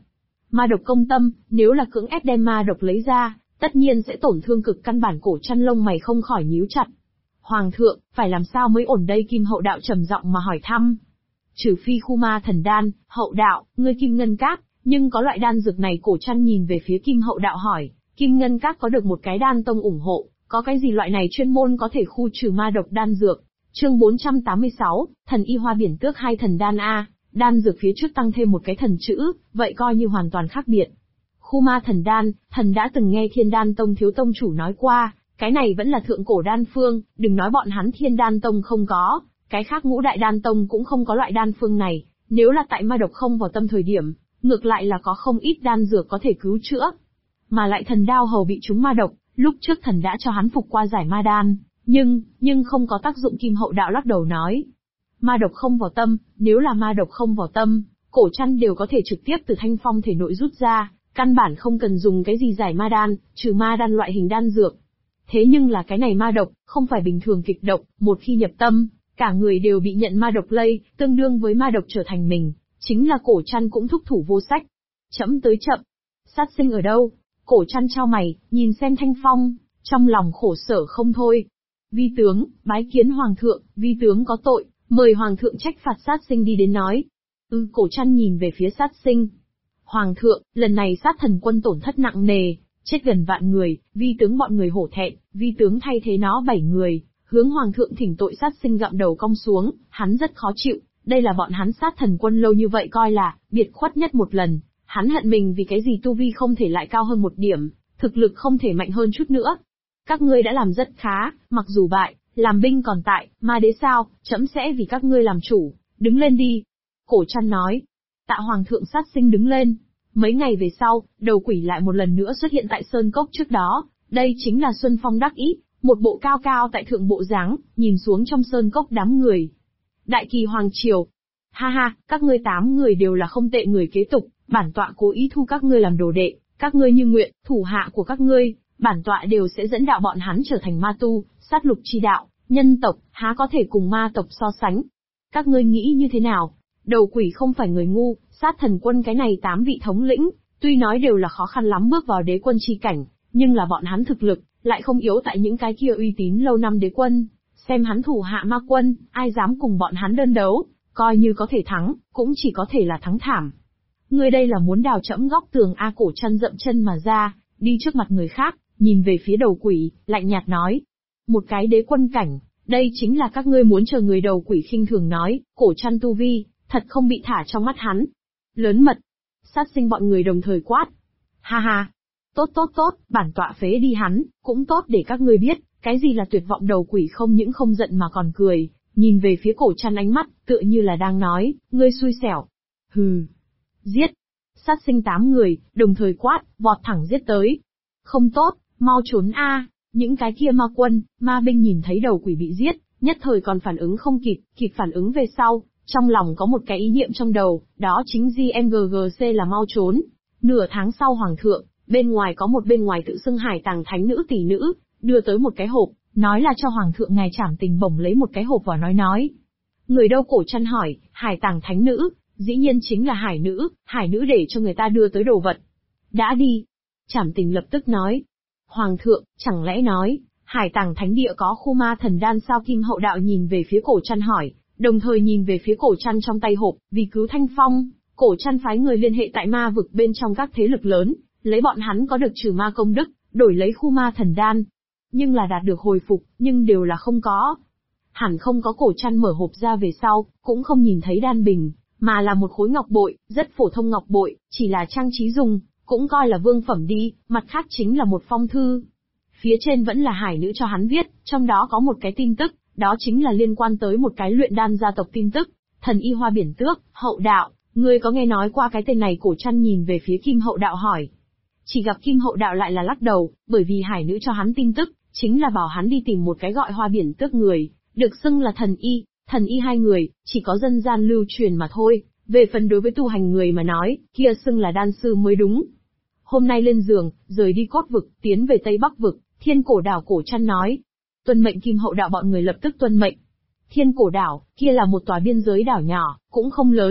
Ma độc công tâm, nếu là cưỡng ép đem ma độc lấy ra, tất nhiên sẽ tổn thương cực căn bản. Cổ Trăn lông mày không khỏi nhíu chặt. Hoàng thượng, phải làm sao mới ổn đây? Kim Hậu Đạo trầm giọng mà hỏi thăm. Trừ phi khu ma thần đan, Hậu Đạo, ngươi Kim Ngân Các, nhưng có loại đan dược này? Cổ Trăn nhìn về phía Kim Hậu Đạo hỏi, Kim Ngân Các có được một cái đan tông ủng hộ, có cái gì loại này chuyên môn có thể khu trừ ma độc đan dược? Chương 486, thần y hoa biển tước hai thần đan a, đan dược phía trước tăng thêm một cái thần chữ, vậy coi như hoàn toàn khác biệt. Khu ma thần đan, thần đã từng nghe Thiên Đan Tông thiếu tông chủ nói qua, cái này vẫn là thượng cổ đan phương, đừng nói bọn hắn Thiên Đan Tông không có, cái khác ngũ đại đan tông cũng không có loại đan phương này, nếu là tại ma độc không vào tâm thời điểm, ngược lại là có không ít đan dược có thể cứu chữa. Mà lại thần đao hầu bị trúng ma độc, lúc trước thần đã cho hắn phục qua giải ma đan, nhưng không có tác dụng. Kim Hậu Đạo lắc đầu nói. Ma độc không vào tâm, nếu là ma độc không vào tâm, Cổ Trăn đều có thể trực tiếp từ Thanh Phong thể nội rút ra, căn bản không cần dùng cái gì giải ma đan, trừ ma đan loại hình đan dược. Thế nhưng là cái này ma độc, không phải bình thường kịch độc, một khi nhập tâm, cả người đều bị nhận ma độc lây, tương đương với ma độc trở thành mình, chính là Cổ Trăn cũng thúc thủ vô sách. Chẫm tới chậm. Sát sinh ở đâu? Cổ Trăn chau mày, nhìn xem Thanh Phong, trong lòng khổ sở không thôi. Vi tướng, bái kiến hoàng thượng, vi tướng có tội, mời hoàng thượng trách phạt. Sát sinh đi đến nói. Cổ Trăn nhìn về phía sát sinh. Hoàng thượng, lần này sát thần quân tổn thất nặng nề, chết gần vạn người, vi tướng bọn người hổ thẹn, vi tướng thay thế nó 7 người, hướng hoàng thượng thỉnh tội. Sát sinh gặm đầu cong xuống, hắn rất khó chịu, đây là bọn hắn sát thần quân lâu như vậy coi là biệt khuất nhất một lần, hắn hận mình vì cái gì tu vi không thể lại cao hơn một điểm, thực lực không thể mạnh hơn chút nữa. Các ngươi đã làm rất khá, mặc dù bại, làm binh còn tại, ma đế sao, trẫm sẽ vì các ngươi làm chủ, đứng lên đi. Cổ Trăn nói. Tạ hoàng thượng. Sát sinh đứng lên. Mấy ngày về sau, đầu quỷ lại một lần nữa xuất hiện tại sơn cốc trước đó, đây chính là Xuân Phong đắc ý, một bộ cao cao tại thượng bộ dáng, nhìn xuống trong sơn cốc đám người. Đại Kỳ Hoàng Triều. Ha ha, các ngươi 8 người đều là không tệ người kế tục, bản tọa cố ý thu các ngươi làm đồ đệ, các ngươi như nguyện, thủ hạ của các ngươi, bản tọa đều sẽ dẫn đạo bọn hắn trở thành ma tu, sát lục chi đạo, nhân tộc, há có thể cùng ma tộc so sánh. Các ngươi nghĩ như thế nào? Đầu quỷ không phải người ngu, sát thần quân cái này 8 vị thống lĩnh, tuy nói đều là khó khăn lắm bước vào đế quân chi cảnh, nhưng là bọn hắn thực lực, lại không yếu tại những cái kia uy tín lâu năm đế quân. Xem hắn thủ hạ ma quân, ai dám cùng bọn hắn đơn đấu, coi như có thể thắng, cũng chỉ có thể là thắng thảm. Ngươi đây là muốn đào trẫm góc tường a? Cổ Trăn dậm chân mà ra, đi trước mặt người khác, nhìn về phía đầu quỷ, lạnh nhạt nói. Một cái đế quân cảnh, đây chính là các ngươi muốn chờ người? Đầu quỷ khinh thường nói. Cổ Trăn tu vi, thật không bị thả trong mắt hắn. Lớn mật. Sát sinh bọn người đồng thời quát. Ha ha. Tốt tốt tốt, bản tọa phế đi hắn, cũng tốt để các ngươi biết, cái gì là tuyệt vọng. Đầu quỷ không những không giận mà còn cười, nhìn về phía Cổ Trăn ánh mắt, tựa như là đang nói, ngươi xui xẻo. Hừ. Giết. Sát sinh 8 người, đồng thời quát, vọt thẳng giết tới. Không tốt, mau trốn a! Những cái kia ma quân, ma binh nhìn thấy đầu quỷ bị giết, nhất thời còn phản ứng không kịp, kịp phản ứng về sau, trong lòng có một cái ý niệm trong đầu, đó chính GMGGC là mau trốn. Nửa tháng sau hoàng thượng, bên ngoài có một bên ngoài tự xưng Hải Tàng thánh nữ tỷ nữ, đưa tới một cái hộp, nói là cho hoàng thượng ngài Trảm Tình bổng lấy một cái hộp vào nói. Người đâu? Cổ Trăn hỏi. Hải Tàng thánh nữ, dĩ nhiên chính là hải nữ để cho người ta đưa tới đồ vật. Đã đi. Trảm Tình lập tức nói. Hoàng thượng, chẳng lẽ nói, Hải Tàng thánh địa có khu ma thần đan sao? Kim Hậu Đạo nhìn về phía Cổ Trăn hỏi, đồng thời nhìn về phía Cổ Trăn trong tay hộp. Vì cứu Thanh Phong, Cổ Trăn phái người liên hệ tại ma vực bên trong các thế lực lớn, lấy bọn hắn có được trừ ma công đức, đổi lấy khu ma thần đan. Nhưng là đạt được hồi phục, nhưng đều là không có. Hẳn không có. Cổ Trăn mở hộp ra về sau, cũng không nhìn thấy đan bình, mà là một khối ngọc bội, rất phổ thông ngọc bội, chỉ là trang trí dùng, cũng coi là vương phẩm đi. Mặt khác chính là một phong thư. Phía trên vẫn là hải nữ cho hắn viết, trong đó có một cái tin tức, đó chính là liên quan tới một cái luyện đan gia tộc tin tức. Thần y hoa biển tước, Hậu Đạo, ngươi có nghe nói qua cái tên này? Cổ Trăn nhìn về phía Kim Hậu Đạo hỏi. Chỉ gặp Kim Hậu Đạo lại là lắc đầu, bởi vì hải nữ cho hắn tin tức, chính là bảo hắn đi tìm một cái gọi hoa biển tước người, được xưng là thần y 2 người, chỉ có dân gian lưu truyền mà thôi, về phần đối với tu hành người mà nói, kia xưng là đan sư mới đúng. Hôm nay lên giường, rời đi Cốt vực, tiến về Tây Bắc vực, Thiên Cổ Đảo. Cổ Trăn nói. Tuân mệnh. Kim Hậu Đạo bọn người lập tức tuân mệnh. Thiên Cổ Đảo, kia là một tòa biên giới đảo nhỏ, cũng không lớn,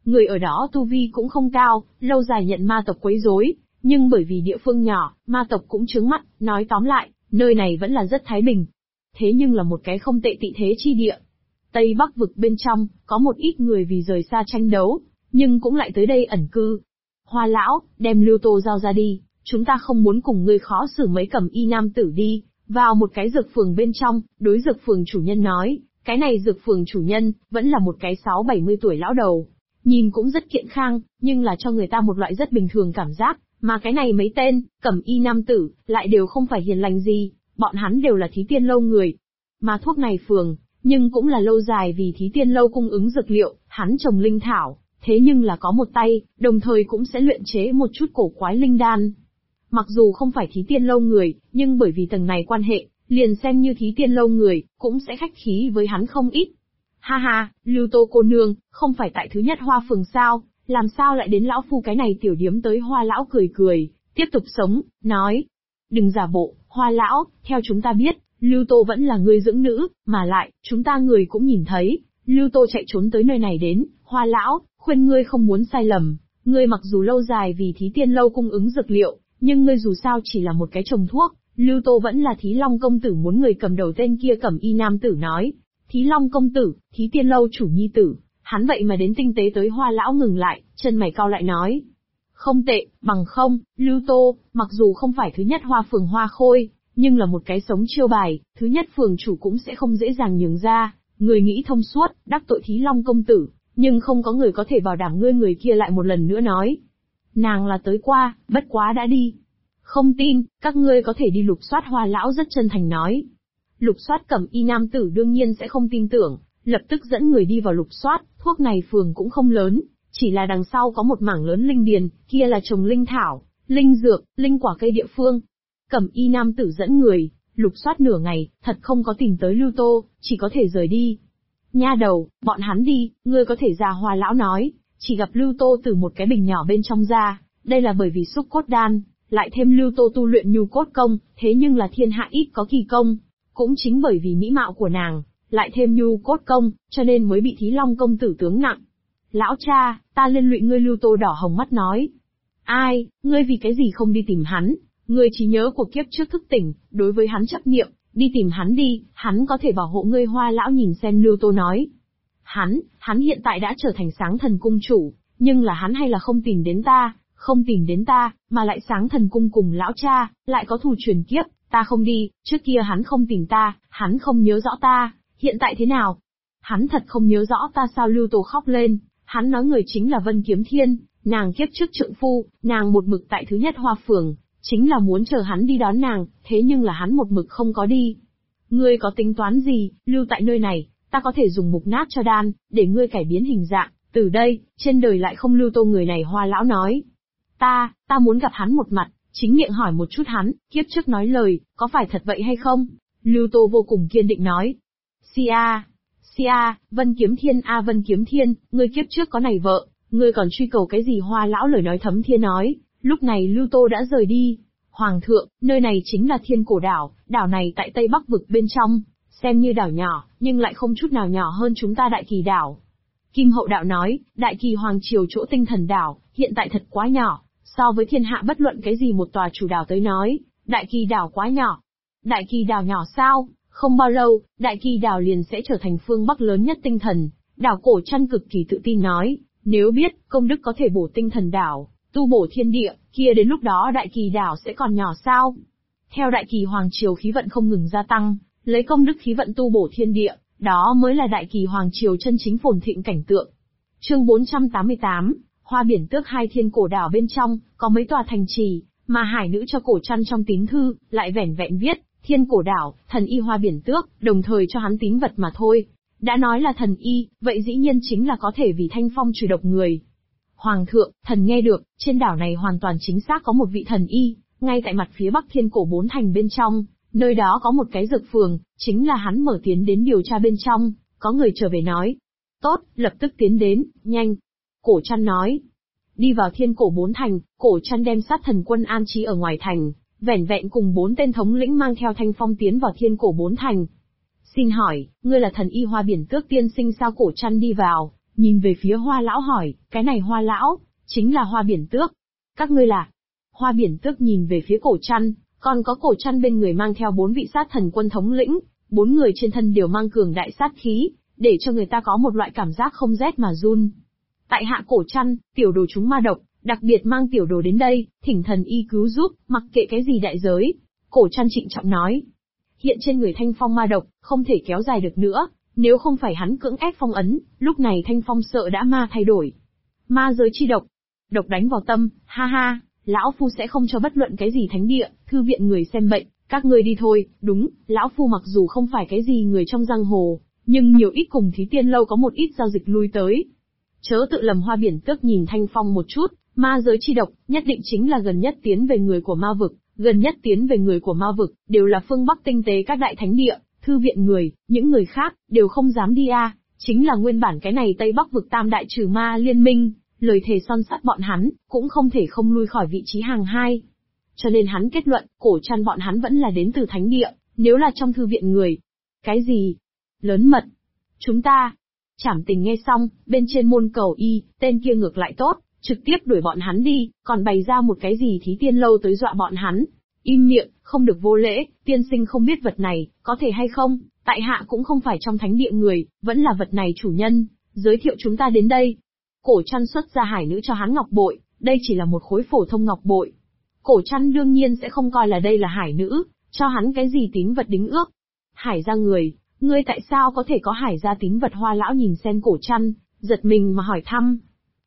Người ở đó tu vi cũng không cao, lâu dài nhận ma tộc quấy rối, nhưng bởi vì địa phương nhỏ, ma tộc cũng trướng mắt, nói tóm lại, nơi này vẫn là rất thái bình. Thế nhưng là một cái không tệ tị thế chi địa. Tây Bắc vực bên trong, có một ít người vì rời xa tranh đấu, nhưng cũng lại tới đây ẩn cư. Hoa lão, đem Lưu Tô giao ra đi, chúng ta không muốn cùng ngươi khó xử mấy cẩm y nam tử đi, vào một cái dược phường bên trong, đối dược phường chủ nhân nói, cái này dược phường chủ nhân, vẫn là một cái 6-70 tuổi lão đầu. Nhìn cũng rất kiện khang, nhưng là cho người ta một loại rất bình thường cảm giác, mà cái này mấy tên, cẩm y nam tử, lại đều không phải hiền lành gì, bọn hắn đều là Thí Tiên Lâu người. Mà thuốc này phường, nhưng cũng là lâu dài vì Thí Tiên Lâu cung ứng dược liệu, hắn trồng linh thảo, thế nhưng là có một tay, đồng thời cũng sẽ luyện chế một chút cổ quái linh đan. Mặc dù không phải Thí Tiên Lâu người, nhưng bởi vì tầng này quan hệ, liền xem như Thí Tiên Lâu người, cũng sẽ khách khí với hắn không ít. Ha ha, Lưu Tô cô nương, không phải tại thứ nhất Hoa phường sao, làm sao lại đến lão phu cái này tiểu điếm tới? Hoa lão cười cười, tiếp tục sống, nói. Đừng giả bộ, Hoa lão, theo chúng ta biết, Lưu Tô vẫn là người dưỡng nữ, mà lại, chúng ta người cũng nhìn thấy, Lưu Tô chạy trốn tới nơi này đến, Hoa lão, khuyên ngươi không muốn sai lầm, ngươi mặc dù lâu dài vì Thí Tiên Lâu cung ứng dược liệu, nhưng ngươi dù sao chỉ là một cái trồng thuốc, Lưu Tô vẫn là Thí Long công tử muốn người cầm đầu tên kia cẩm y nam tử nói. Thí Long công tử, Thí Tiên Lâu chủ nhi tử, hắn vậy mà đến tinh tế tới. Hoa lão ngừng lại, chân mày cau lại nói. Không tệ, bằng không, Lưu Tô, mặc dù không phải thứ nhất Hoa phường Hoa Khôi, nhưng là một cái sống chiêu bài, thứ nhất phường chủ cũng sẽ không dễ dàng nhường ra, người nghĩ thông suốt, đắc tội Thí Long công tử, nhưng không có người có thể bảo đảm ngươi. Người kia lại một lần nữa nói. Nàng là tới qua, bất quá đã đi. Không tin, các ngươi có thể đi lục soát. Hoa lão rất chân thành nói. Lục soát cẩm y nam tử đương nhiên sẽ không tin tưởng, lập tức dẫn người đi vào lục soát. Thuốc này phường cũng không lớn, chỉ là đằng sau có một mảng lớn linh điền, kia là trồng linh thảo, linh dược, linh quả cây địa phương. Cẩm y nam tử dẫn người, lục soát nửa ngày, thật không có tìm tới Lưu Tô, chỉ có thể rời đi. Nha đầu, bọn hắn đi, ngươi có thể ra. Hoa lão nói, chỉ gặp Lưu Tô từ một cái bình nhỏ bên trong ra, đây là bởi vì xúc cốt đan, lại thêm Lưu Tô tu luyện nhu cốt công, thế nhưng là thiên hạ ít có kỳ công. Cũng chính bởi vì mỹ mạo của nàng, lại thêm nhu cốt công, cho nên mới bị Thí Long công tử tướng nặng. Lão cha, ta liên lụy ngươi. Lưu Tô đỏ hồng mắt nói. Ai, ngươi vì cái gì không đi tìm hắn? Ngươi trí nhớ của kiếp trước thức tỉnh, đối với hắn chấp niệm, đi tìm hắn đi, hắn có thể bảo hộ ngươi. Hoa lão nhìn xem Lưu Tô nói. Hắn hiện tại đã trở thành Sáng Thần cung chủ, nhưng là hắn hay là không tìm đến ta, mà lại Sáng Thần cung cùng lão cha, lại có thù truyền kiếp. Ta không đi, trước kia hắn không tìm ta, hắn không nhớ rõ ta, hiện tại thế nào? Hắn thật không nhớ rõ ta sao? Lưu Tô khóc lên, hắn nói người chính là Vân Kiếm Thiên, nàng kiếp trước trượng phu, nàng một mực tại thứ nhất Hoa phường, chính là muốn chờ hắn đi đón nàng, thế nhưng là hắn một mực không có đi. Ngươi có tính toán gì, lưu tại nơi này, ta có thể dùng mục nát cho đan, để ngươi cải biến hình dạng, từ đây, trên đời lại không Lưu Tô người này. Hoa lão nói. Ta muốn gặp hắn một mặt. Chính miệng hỏi một chút hắn, kiếp trước nói lời, có phải thật vậy hay không? Lưu Tô vô cùng kiên định nói. Sia, Vân Kiếm Thiên Vân Kiếm Thiên, ngươi kiếp trước có này vợ, ngươi còn truy cầu cái gì? Hoa lão lời nói thấm thiên nói. Lúc này Lưu Tô đã rời đi. Hoàng thượng, nơi này chính là Thiên Cổ Đảo, đảo này tại Tây Bắc vực bên trong, xem như đảo nhỏ, nhưng lại không chút nào nhỏ hơn chúng ta Đại Kỳ đảo. Kim Hậu đạo nói, Đại Kỳ Hoàng Triều chỗ Tinh Thần đảo, hiện tại thật quá nhỏ. So với thiên hạ bất luận cái gì một tòa chủ đảo tới nói, Đại Kỳ đảo quá nhỏ. Đại Kỳ đảo nhỏ sao? Không bao lâu, Đại Kỳ đảo liền sẽ trở thành phương Bắc lớn nhất Tinh Thần. Đảo Cổ Trăn cực kỳ tự tin nói, nếu biết công đức có thể bổ Tinh Thần đảo, tu bổ thiên địa, kia đến lúc đó Đại Kỳ đảo sẽ còn nhỏ sao? Theo Đại Kỳ Hoàng Triều khí vận không ngừng gia tăng, lấy công đức khí vận tu bổ thiên địa, đó mới là Đại Kỳ Hoàng Triều chân chính phồn thịnh cảnh tượng. Chương 488, Hoa Biển Tước. Hai Thiên Cổ đảo bên trong, có mấy tòa thành trì, mà hải nữ cho Cổ Trăn trong tín thư, lại vẻn vẹn viết, Thiên Cổ đảo, thần y Hoa Biển Tước, đồng thời cho hắn tín vật mà thôi. Đã nói là thần y, vậy dĩ nhiên chính là có thể vì thanh phong trừ độc người. Hoàng thượng, thần nghe được, trên đảo này hoàn toàn chính xác có một vị thần y, ngay tại mặt phía bắc Thiên Cổ 4 thành bên trong, nơi đó có một cái dược phường, chính là hắn mở tiến đến điều tra bên trong, có người trở về nói. Tốt, lập tức tiến đến, nhanh. Cổ Trăn nói. Đi vào Thiên Cổ 4 thành, Cổ Trăn đem sát thần quân an trí ở ngoài thành, vẻn vẹn cùng 4 tên thống lĩnh mang theo thanh phong tiến vào Thiên Cổ 4 thành. Xin hỏi, ngươi là thần y Hoa Biển Tước tiên sinh sao? Cổ Trăn đi vào, nhìn về phía Hoa lão hỏi, cái này Hoa lão, chính là Hoa Biển Tước. Các ngươi là? Hoa Biển Tước nhìn về phía Cổ Trăn, còn có Cổ Trăn bên người mang theo 4 vị sát thần quân thống lĩnh, 4 người trên thân đều mang cường đại sát khí, để cho người ta có một loại cảm giác không rét mà run. Tại hạ Cổ Trăn, tiểu đồ chúng ma độc, đặc biệt mang tiểu đồ đến đây, thỉnh thần y cứu giúp, mặc kệ cái gì đại giới. Cổ Trăn trịnh trọng nói. Hiện trên người Thanh Phong ma độc, không thể kéo dài được nữa, nếu không phải hắn cưỡng ép phong ấn, lúc này Thanh Phong sợ đã ma thay đổi. Ma giới chi độc, độc đánh vào tâm, ha ha, lão phu sẽ không cho bất luận cái gì thánh địa, thư viện người xem bệnh, các ngươi đi thôi. Đúng, lão phu mặc dù không phải cái gì người trong giang hồ, nhưng nhiều ít cùng Thí Tiên lâu có một ít giao dịch lui tới. Chớ tự lầm. Hoa Biển Tước nhìn Thanh Phong một chút, ma giới chi độc, nhất định chính là gần nhất tiến về người của ma vực, gần nhất tiến về người của ma vực, đều là phương Bắc tinh tế các đại thánh địa, thư viện người, những người khác, đều không dám đi chính là nguyên bản cái này Tây Bắc vực tam đại trừ ma liên minh, lời thề son sắt bọn hắn, cũng không thể không lui khỏi vị trí hàng 2. Cho nên hắn kết luận, Cổ Trăn bọn hắn vẫn là đến từ thánh địa, nếu là trong thư viện người. Cái gì? Lớn mật. Chúng ta. Trảm Tình nghe xong, bên trên môn cầu y, tên kia ngược lại tốt, trực tiếp đuổi bọn hắn đi, còn bày ra một cái gì Thí Tiên lâu tới dọa bọn hắn. Im miệng, không được vô lễ, tiên sinh không biết vật này, có thể hay không, tại hạ cũng không phải trong thánh địa người, vẫn là vật này chủ nhân, giới thiệu chúng ta đến đây. Cổ Trăn xuất ra hải nữ cho hắn ngọc bội, đây chỉ là một khối phổ thông ngọc bội. Cổ Trăn đương nhiên sẽ không coi là đây là hải nữ, cho hắn cái gì tín vật đính ước. Hải gia người, ngươi tại sao có thể có hải gia tín vật? Hoa lão nhìn xem Cổ Trăn, giật mình mà hỏi thăm.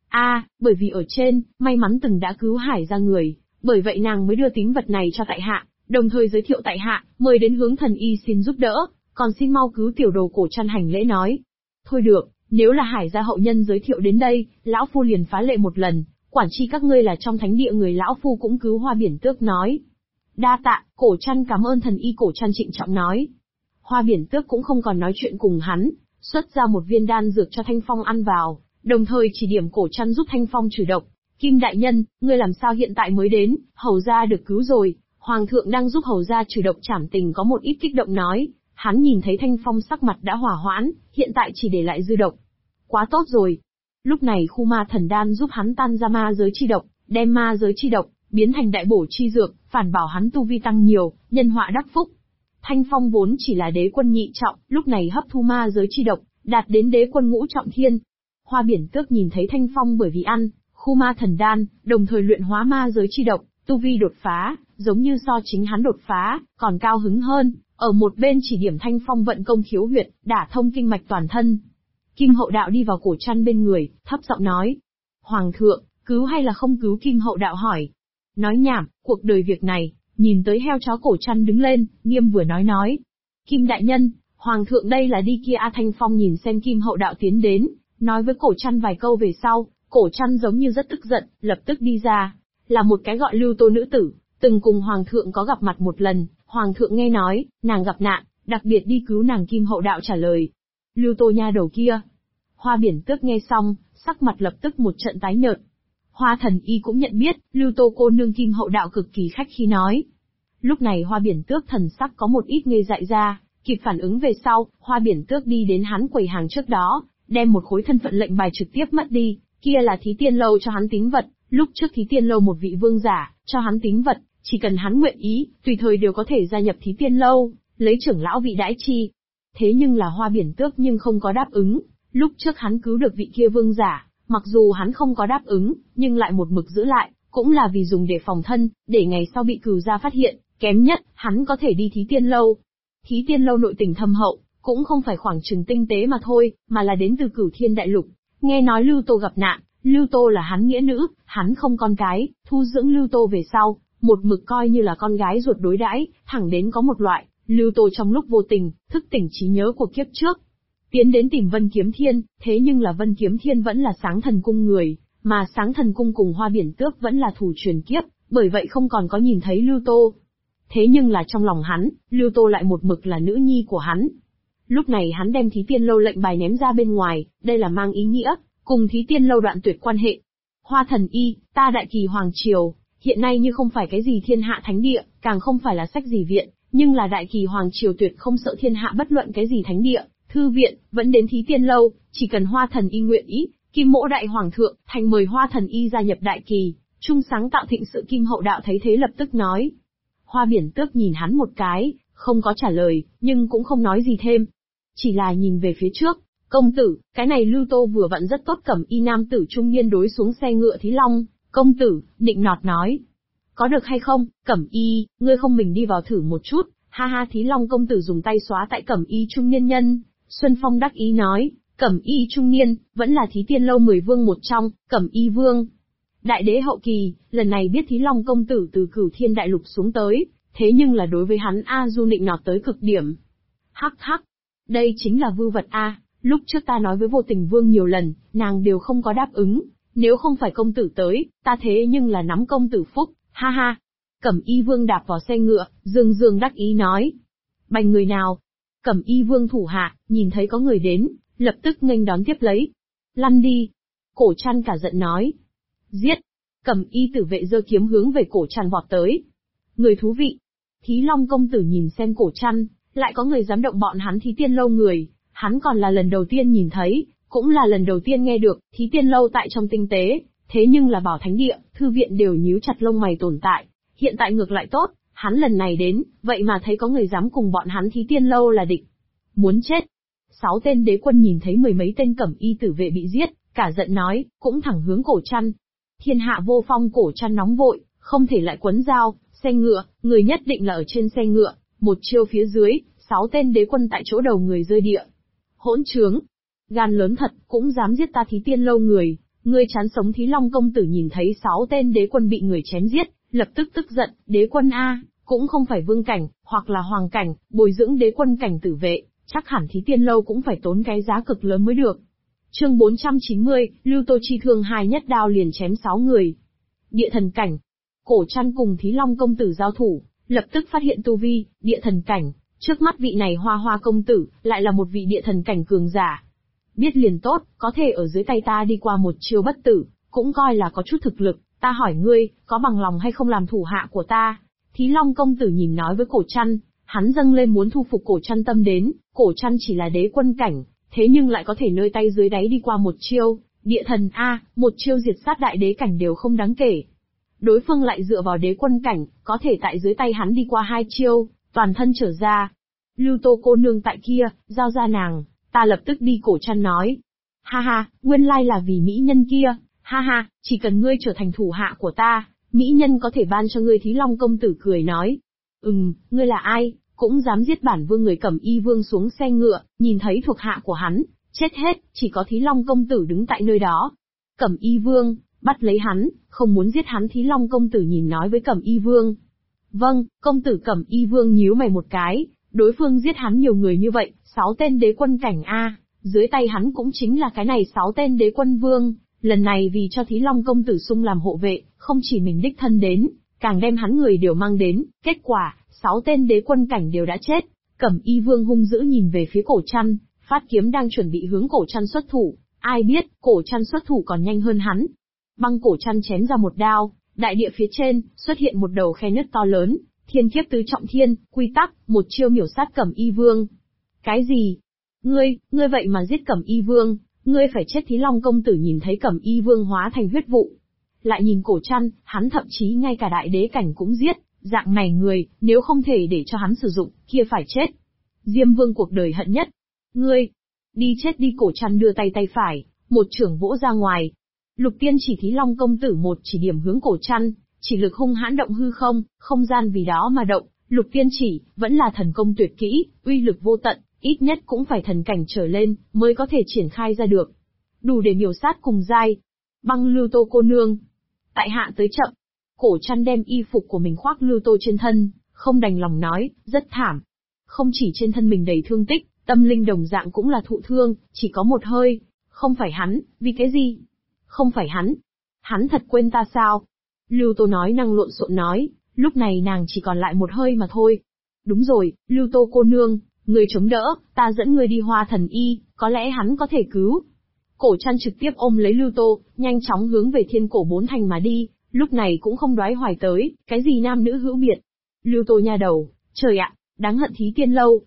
Bởi vì ở trên, may mắn từng đã cứu hải gia người, bởi vậy nàng mới đưa tín vật này cho tại hạ, đồng thời giới thiệu tại hạ, mời đến hướng thần y xin giúp đỡ, còn xin mau cứu tiểu đồ. Cổ Trăn hành lễ nói. Thôi được, nếu là hải gia hậu nhân giới thiệu đến đây, lão phu liền phá lệ một lần, quản chi các ngươi là trong thánh địa người. Lão phu cũng cứu. Hoa Biển Tước nói. Đa tạ. Cổ Trăn cảm ơn thần y. Cổ Trăn trịnh trọng nói. Hoa Biển Tước cũng không còn nói chuyện cùng hắn, xuất ra một viên đan dược cho Thanh Phong ăn vào, đồng thời chỉ điểm Cổ Trăn giúp Thanh Phong trừ độc. Kim đại nhân, ngươi làm sao hiện tại mới đến? Hầu gia được cứu rồi, hoàng thượng đang giúp hầu gia trừ độc. Trảm Tình có một ít kích động nói, hắn nhìn thấy Thanh Phong sắc mặt đã hỏa hoãn, hiện tại chỉ để lại dư độc. Quá tốt rồi. Lúc này khu ma thần đan giúp hắn tan ra ma giới chi độc, đem ma giới chi độc biến thành đại bổ chi dược, phản bảo hắn tu vi tăng nhiều, nhân họa đắc phúc. Thanh Phong vốn chỉ là đế quân nhị trọng, lúc này hấp thu ma giới chi độc, đạt đến đế quân ngũ trọng thiên. Hoa Biển Tước nhìn thấy Thanh Phong bởi vì ăn khu ma thần đan, đồng thời luyện hóa ma giới chi độc, tu vi đột phá, giống như so chính hắn đột phá, còn cao hứng hơn, ở một bên chỉ điểm Thanh Phong vận công khiếu huyệt, đả thông kinh mạch toàn thân. Kim Hậu Đạo đi vào Cổ Trăn bên người, thấp giọng nói. Hoàng thượng, cứu hay là không cứu? Kim Hậu Đạo hỏi. Nói nhảm, cuộc đời việc này, nhìn tới heo chó. Cổ Trăn đứng lên, nghiêm vừa nói. Kim đại nhân, hoàng thượng đây là đi kia. Thanh Phong nhìn xem Kim Hậu Đạo tiến đến, nói với Cổ Trăn vài câu về sau, Cổ Trăn giống như rất tức giận, lập tức đi ra. Là một cái gọi Lưu Tô nữ tử, từng cùng hoàng thượng có gặp mặt một lần, hoàng thượng nghe nói, nàng gặp nạn, đặc biệt đi cứu nàng. Kim Hậu Đạo trả lời. Lưu Tô nha đầu kia. Hoa Biển Tước nghe xong, sắc mặt lập tức một trận tái nhợt. Hoa thần y cũng nhận biết, Lưu Tô cô nương. Kim Hậu Đạo cực kỳ khách khí nói. Lúc này Hoa Biển Tước thần sắc có một ít ngây dại ra, kịp phản ứng về sau, Hoa Biển Tước đi đến hắn quầy hàng trước đó, đem một khối thân phận lệnh bài trực tiếp mất đi, kia là Thí Tiên lâu cho hắn tín vật, lúc trước Thí Tiên lâu một vị vương giả, cho hắn tín vật, chỉ cần hắn nguyện ý, tùy thời đều có thể gia nhập Thí Tiên lâu, lấy trưởng lão vị đãi chi. Thế nhưng là Hoa Biển Tước nhưng không có đáp ứng, lúc trước hắn cứu được vị kia vương giả, mặc dù hắn không có đáp ứng, nhưng lại một mực giữ lại, cũng là vì dùng để phòng thân, để ngày sau bị cửu gia phát hiện, kém nhất, hắn có thể đi Thí Tiên lâu. Thí Tiên lâu nội tình thâm hậu, cũng không phải khoảng chừng tinh tế mà thôi, mà là đến từ Cửu Thiên đại lục. Nghe nói Lưu Tô gặp nạn, Lưu Tô là hắn nghĩa nữ, hắn không con cái, thu dưỡng Lưu Tô về sau, một mực coi như là con gái ruột đối đãi, thẳng đến có một loại, Lưu Tô trong lúc vô tình, thức tỉnh trí nhớ của kiếp trước. Tiến đến tìm Vân Kiếm Thiên, thế nhưng là Vân Kiếm Thiên vẫn là Sáng Thần Cung người, mà Sáng Thần Cung cùng Hoa Biển Tước vẫn là thủ truyền kiếp, bởi vậy không còn có nhìn thấy Lưu Tô. Thế nhưng là trong lòng hắn, Lưu Tô lại một mực là nữ nhi của hắn. Lúc này hắn đem Thí Tiên lâu lệnh bài ném ra bên ngoài, đây là mang ý nghĩa, cùng Thí Tiên lâu đoạn tuyệt quan hệ. Hoa thần y, ta Đại Kỳ Hoàng Triều, hiện nay như không phải cái gì thiên hạ thánh địa, càng không phải là sách gì viện, nhưng là Đại Kỳ Hoàng Triều tuyệt không sợ thiên hạ bất luận cái gì thánh địa, Thư viện, vẫn đến Thí Tiên Lâu, chỉ cần Hoa Thần Y nguyện ý, Kim Mỗ Đại Hoàng thượng, thành mời Hoa Thần Y gia nhập đại kỳ, chung sáng tạo thịnh sự. Kim Hậu Đạo thấy thế lập tức nói. Hoa Biển Tước nhìn hắn một cái, không có trả lời, nhưng cũng không nói gì thêm. Chỉ là nhìn về phía trước, công tử, cái này Lưu Tô vừa vặn rất tốt. Cẩm y nam tử trung niên đối xuống xe ngựa Thí Long, công tử, nịnh nọt nói. Có được hay không, Cẩm y, ngươi không mình đi vào thử một chút, ha ha. Thí Long công tử dùng tay xóa tại Cẩm y trung niên nhân, Xuân Phong đắc ý nói, Cẩm y trung niên, vẫn là Thí Tiên Lâu 10 vương một trong, Cẩm y vương. Đại đế hậu kỳ, lần này biết Thí Long công tử từ Cửu Thiên Đại Lục xuống tới, thế nhưng là đối với hắn A Du nịnh nọt tới cực điểm. Hắc hắc, đây chính là vư vật A, lúc trước ta nói với Vô Tình Vương nhiều lần, nàng đều không có đáp ứng, nếu không phải công tử tới, ta thế nhưng là nắm công tử phúc, ha ha. Cẩm y vương đạp vào xe ngựa, dương dương đắc ý nói. Bành người nào? Cẩm y vương thủ hạ, nhìn thấy có người đến, lập tức nghênh đón tiếp lấy. Lăn đi. Cổ Trăn cả giận nói. Giết. Cẩm y tử vệ giơ kiếm hướng về Cổ Trăn vọt tới. Người thú vị. Thí Long công tử nhìn xem Cổ Trăn, lại có người dám động bọn hắn Thí Tiên Lâu người, hắn còn là lần đầu tiên nhìn thấy, cũng là lần đầu tiên nghe được, Thí Tiên Lâu tại trong tinh tế, thế nhưng là bảo thánh địa, thư viện đều nhíu chặt lông mày tồn tại, hiện tại ngược lại tốt, hắn lần này đến, vậy mà thấy có người dám cùng bọn hắn Thí Tiên Lâu là địch. Muốn chết. 6 tên đế quân nhìn thấy 10 mấy tên cẩm y tử vệ bị giết, cả giận nói, cũng thẳng hướng Cổ Trăn. Thiên hạ vô phong. Cổ Trăn nóng vội, không thể lại quấn dao, xe ngựa, người nhất định là ở trên xe ngựa, một chiêu phía dưới, 6 tên đế quân tại chỗ đầu người rơi địa. Hỗn trướng, gan lớn thật, cũng dám giết ta Thí Tiên Lâu người, ngươi chán sống. Thí Long công tử nhìn thấy 6 tên đế quân bị người chém giết, lập tức tức giận, đế quân A, cũng không phải vương cảnh, hoặc là hoàng cảnh, bồi dưỡng đế quân cảnh tử vệ, chắc hẳn Thí Tiên Lâu cũng phải tốn cái giá cực lớn mới được. Chương 490, Lưu Tô chi thương hai nhất đao liền chém 6 người. Địa thần cảnh. Cổ Trăn cùng Thí Long công tử giao thủ, lập tức phát hiện tu vi, địa thần cảnh, trước mắt vị này Hoa Hoa công tử, lại là một vị địa thần cảnh cường giả. Biết liền tốt, có thể ở dưới tay ta đi qua một chiêu bất tử, cũng coi là có chút thực lực, ta hỏi ngươi, có bằng lòng hay không làm thủ hạ của ta? Thí Long công tử nhìn nói với Cổ Trăn, hắn dâng lên muốn thu phục Cổ Trăn tâm đến, Cổ Trăn chỉ là đế quân cảnh, thế nhưng lại có thể nơi tay dưới đáy đi qua một chiêu, địa thần A, một chiêu diệt sát đại đế cảnh đều không đáng kể. Đối phương lại dựa vào đế quân cảnh, có thể tại dưới tay hắn đi qua 2 chiêu, toàn thân trở ra. Lưu Tô cô nương tại kia, giao ra nàng, ta lập tức đi. Cổ Trăn nói. Ha ha, nguyên lai là vì mỹ nhân kia, ha ha, chỉ cần ngươi trở thành thủ hạ của ta, mỹ nhân có thể ban cho ngươi. Thí Long công tử cười nói. Ngươi là ai, cũng dám giết bản vương? Người Cẩm y vương xuống xe ngựa, nhìn thấy thuộc hạ của hắn, chết hết, chỉ có Thí Long công tử đứng tại nơi đó. Cẩm y vương, bắt lấy hắn, không muốn giết hắn. Thí Long công tử nhìn nói với Cẩm y vương. Vâng, công tử. Cẩm y vương nhíu mày một cái, đối phương giết hắn nhiều người như vậy, 6 tên đế quân cảnh A, dưới tay hắn cũng chính là cái này 6 tên đế quân vương, lần này vì cho Thí Long công tử sung làm hộ vệ, không chỉ mình đích thân đến, càng đem hắn người đều mang đến, kết quả, 6 tên đế quân cảnh đều đã chết. Cẩm y vương hung dữ nhìn về phía Cổ Trăn, phát kiếm đang chuẩn bị hướng Cổ Trăn xuất thủ, ai biết, Cổ Trăn xuất thủ còn nhanh hơn hắn. Băng Cổ Trăn chém ra một đao, đại địa phía trên, xuất hiện một đầu khe nứt to lớn, thiên kiếp tứ trọng thiên, quy tắc, một chiêu miểu sát Cẩm y vương. Cái gì? Ngươi vậy mà giết Cẩm y vương, ngươi phải chết. Thí Long công tử nhìn thấy Cẩm y vương hóa thành huyết vụ. Lại nhìn Cổ Trăn, hắn thậm chí ngay cả đại đế cảnh cũng giết, dạng này người, nếu không thể để cho hắn sử dụng, kia phải chết. Diêm vương cuộc đời hận nhất. Ngươi, đi chết đi. Cổ Trăn đưa tay phải, một chưởng vỗ ra ngoài. Lục tiên chỉ. Thí Long công tử một chỉ điểm hướng Cổ Trăn, chỉ lực hung hãn động hư không, không gian vì đó mà động. Lục tiên chỉ, vẫn là thần công tuyệt kỹ, uy lực vô tận, ít nhất cũng phải thần cảnh trở lên, mới có thể triển khai ra được. Đủ để miểu sát cùng giai. Băng Lưu Tô cô nương. Tại hạ tới chậm. Cổ Trăn đem y phục của mình khoác Lưu Tô trên thân, không đành lòng nói, rất thảm. Không chỉ trên thân mình đầy thương tích, tâm linh đồng dạng cũng là thụ thương, chỉ có một hơi. Không phải hắn, vì cái gì? Không phải hắn. Hắn thật quên ta sao? Lưu Tô nói năng lộn xộn nói, lúc này nàng chỉ còn lại một hơi mà thôi. Đúng rồi, Lưu Tô cô nương, người chống đỡ, ta dẫn người đi Hoa Thần Y, có lẽ hắn có thể cứu. Cổ Trăn trực tiếp ôm lấy Lưu Tô, nhanh chóng hướng về Thiên Cổ 4 thành mà đi, lúc này cũng không đoái hoài tới, cái gì nam nữ hữu biệt. Lưu Tô nha đầu, trời ạ, đáng hận Thí Tiên Lâu.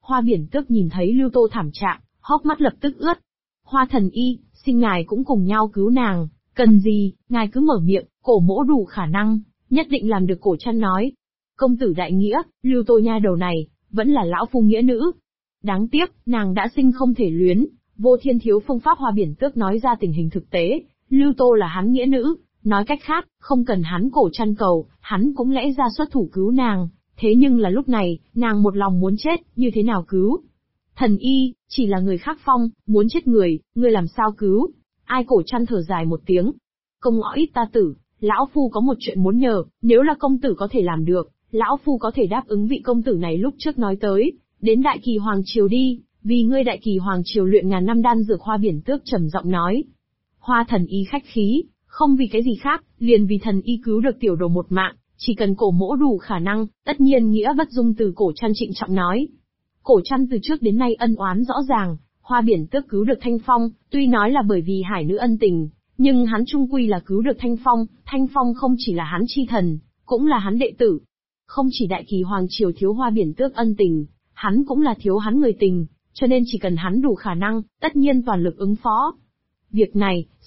Hoa Biển Tước nhìn thấy Lưu Tô thảm trạng, hốc mắt lập tức ướt. Hoa thần y, xin ngài cũng cùng nhau cứu nàng, cần gì, ngài cứ mở miệng, Cổ Mỗ đủ khả năng, nhất định làm được. Cổ Trăn nói. Công tử đại nghĩa, Lưu Tô nha đầu này, vẫn là lão phu nghĩa nữ. Đáng tiếc, nàng đã sinh không thể luyến. Vô Thiên thiếu phương pháp. Hoa Biển Tước nói ra tình hình thực tế, Lưu Tô là hắn nghĩa nữ, nói cách khác, không cần hắn Cổ Trăn cầu, hắn cũng lẽ ra xuất thủ cứu nàng, thế nhưng là lúc này, nàng một lòng muốn chết, như thế nào cứu? Thần y, chỉ là người khác phong, muốn chết người làm sao cứu? Ai? Cổ Trăn thở dài một tiếng. Công ngõ ít ta tử, lão phu có một chuyện muốn nhờ, nếu là công tử có thể làm được, lão phu có thể đáp ứng vị công tử này lúc trước nói tới, đến Đại Kỳ Hoàng Triều đi, vì ngươi Đại Kỳ Hoàng Triều luyện ngàn năm đan dược. Hoa Biển Tước trầm giọng nói. Hoa thần y khách khí, không vì cái gì khác, liền vì thần y cứu được tiểu đồ một mạng, chỉ cần Cổ Mỗ đủ khả năng, tất nhiên nghĩa bất dung từ. Cổ Trăn trịnh trọng nói. Cổ Trăn từ trước đến nay ân oán rõ ràng, Hoa Biển Tước cứu được Thanh Phong, tuy nói là bởi vì hải nữ ân tình, nhưng hắn trung quy là cứu được Thanh Phong không chỉ là hắn chi thần, cũng là hắn đệ tử. Không chỉ Đại Kỳ Hoàng Triều thiếu Hoa Biển Tước ân tình, hắn cũng là thiếu hắn người tình, cho nên chỉ cần hắn đủ khả năng, tất nhiên toàn lực ứng phó. Việc này,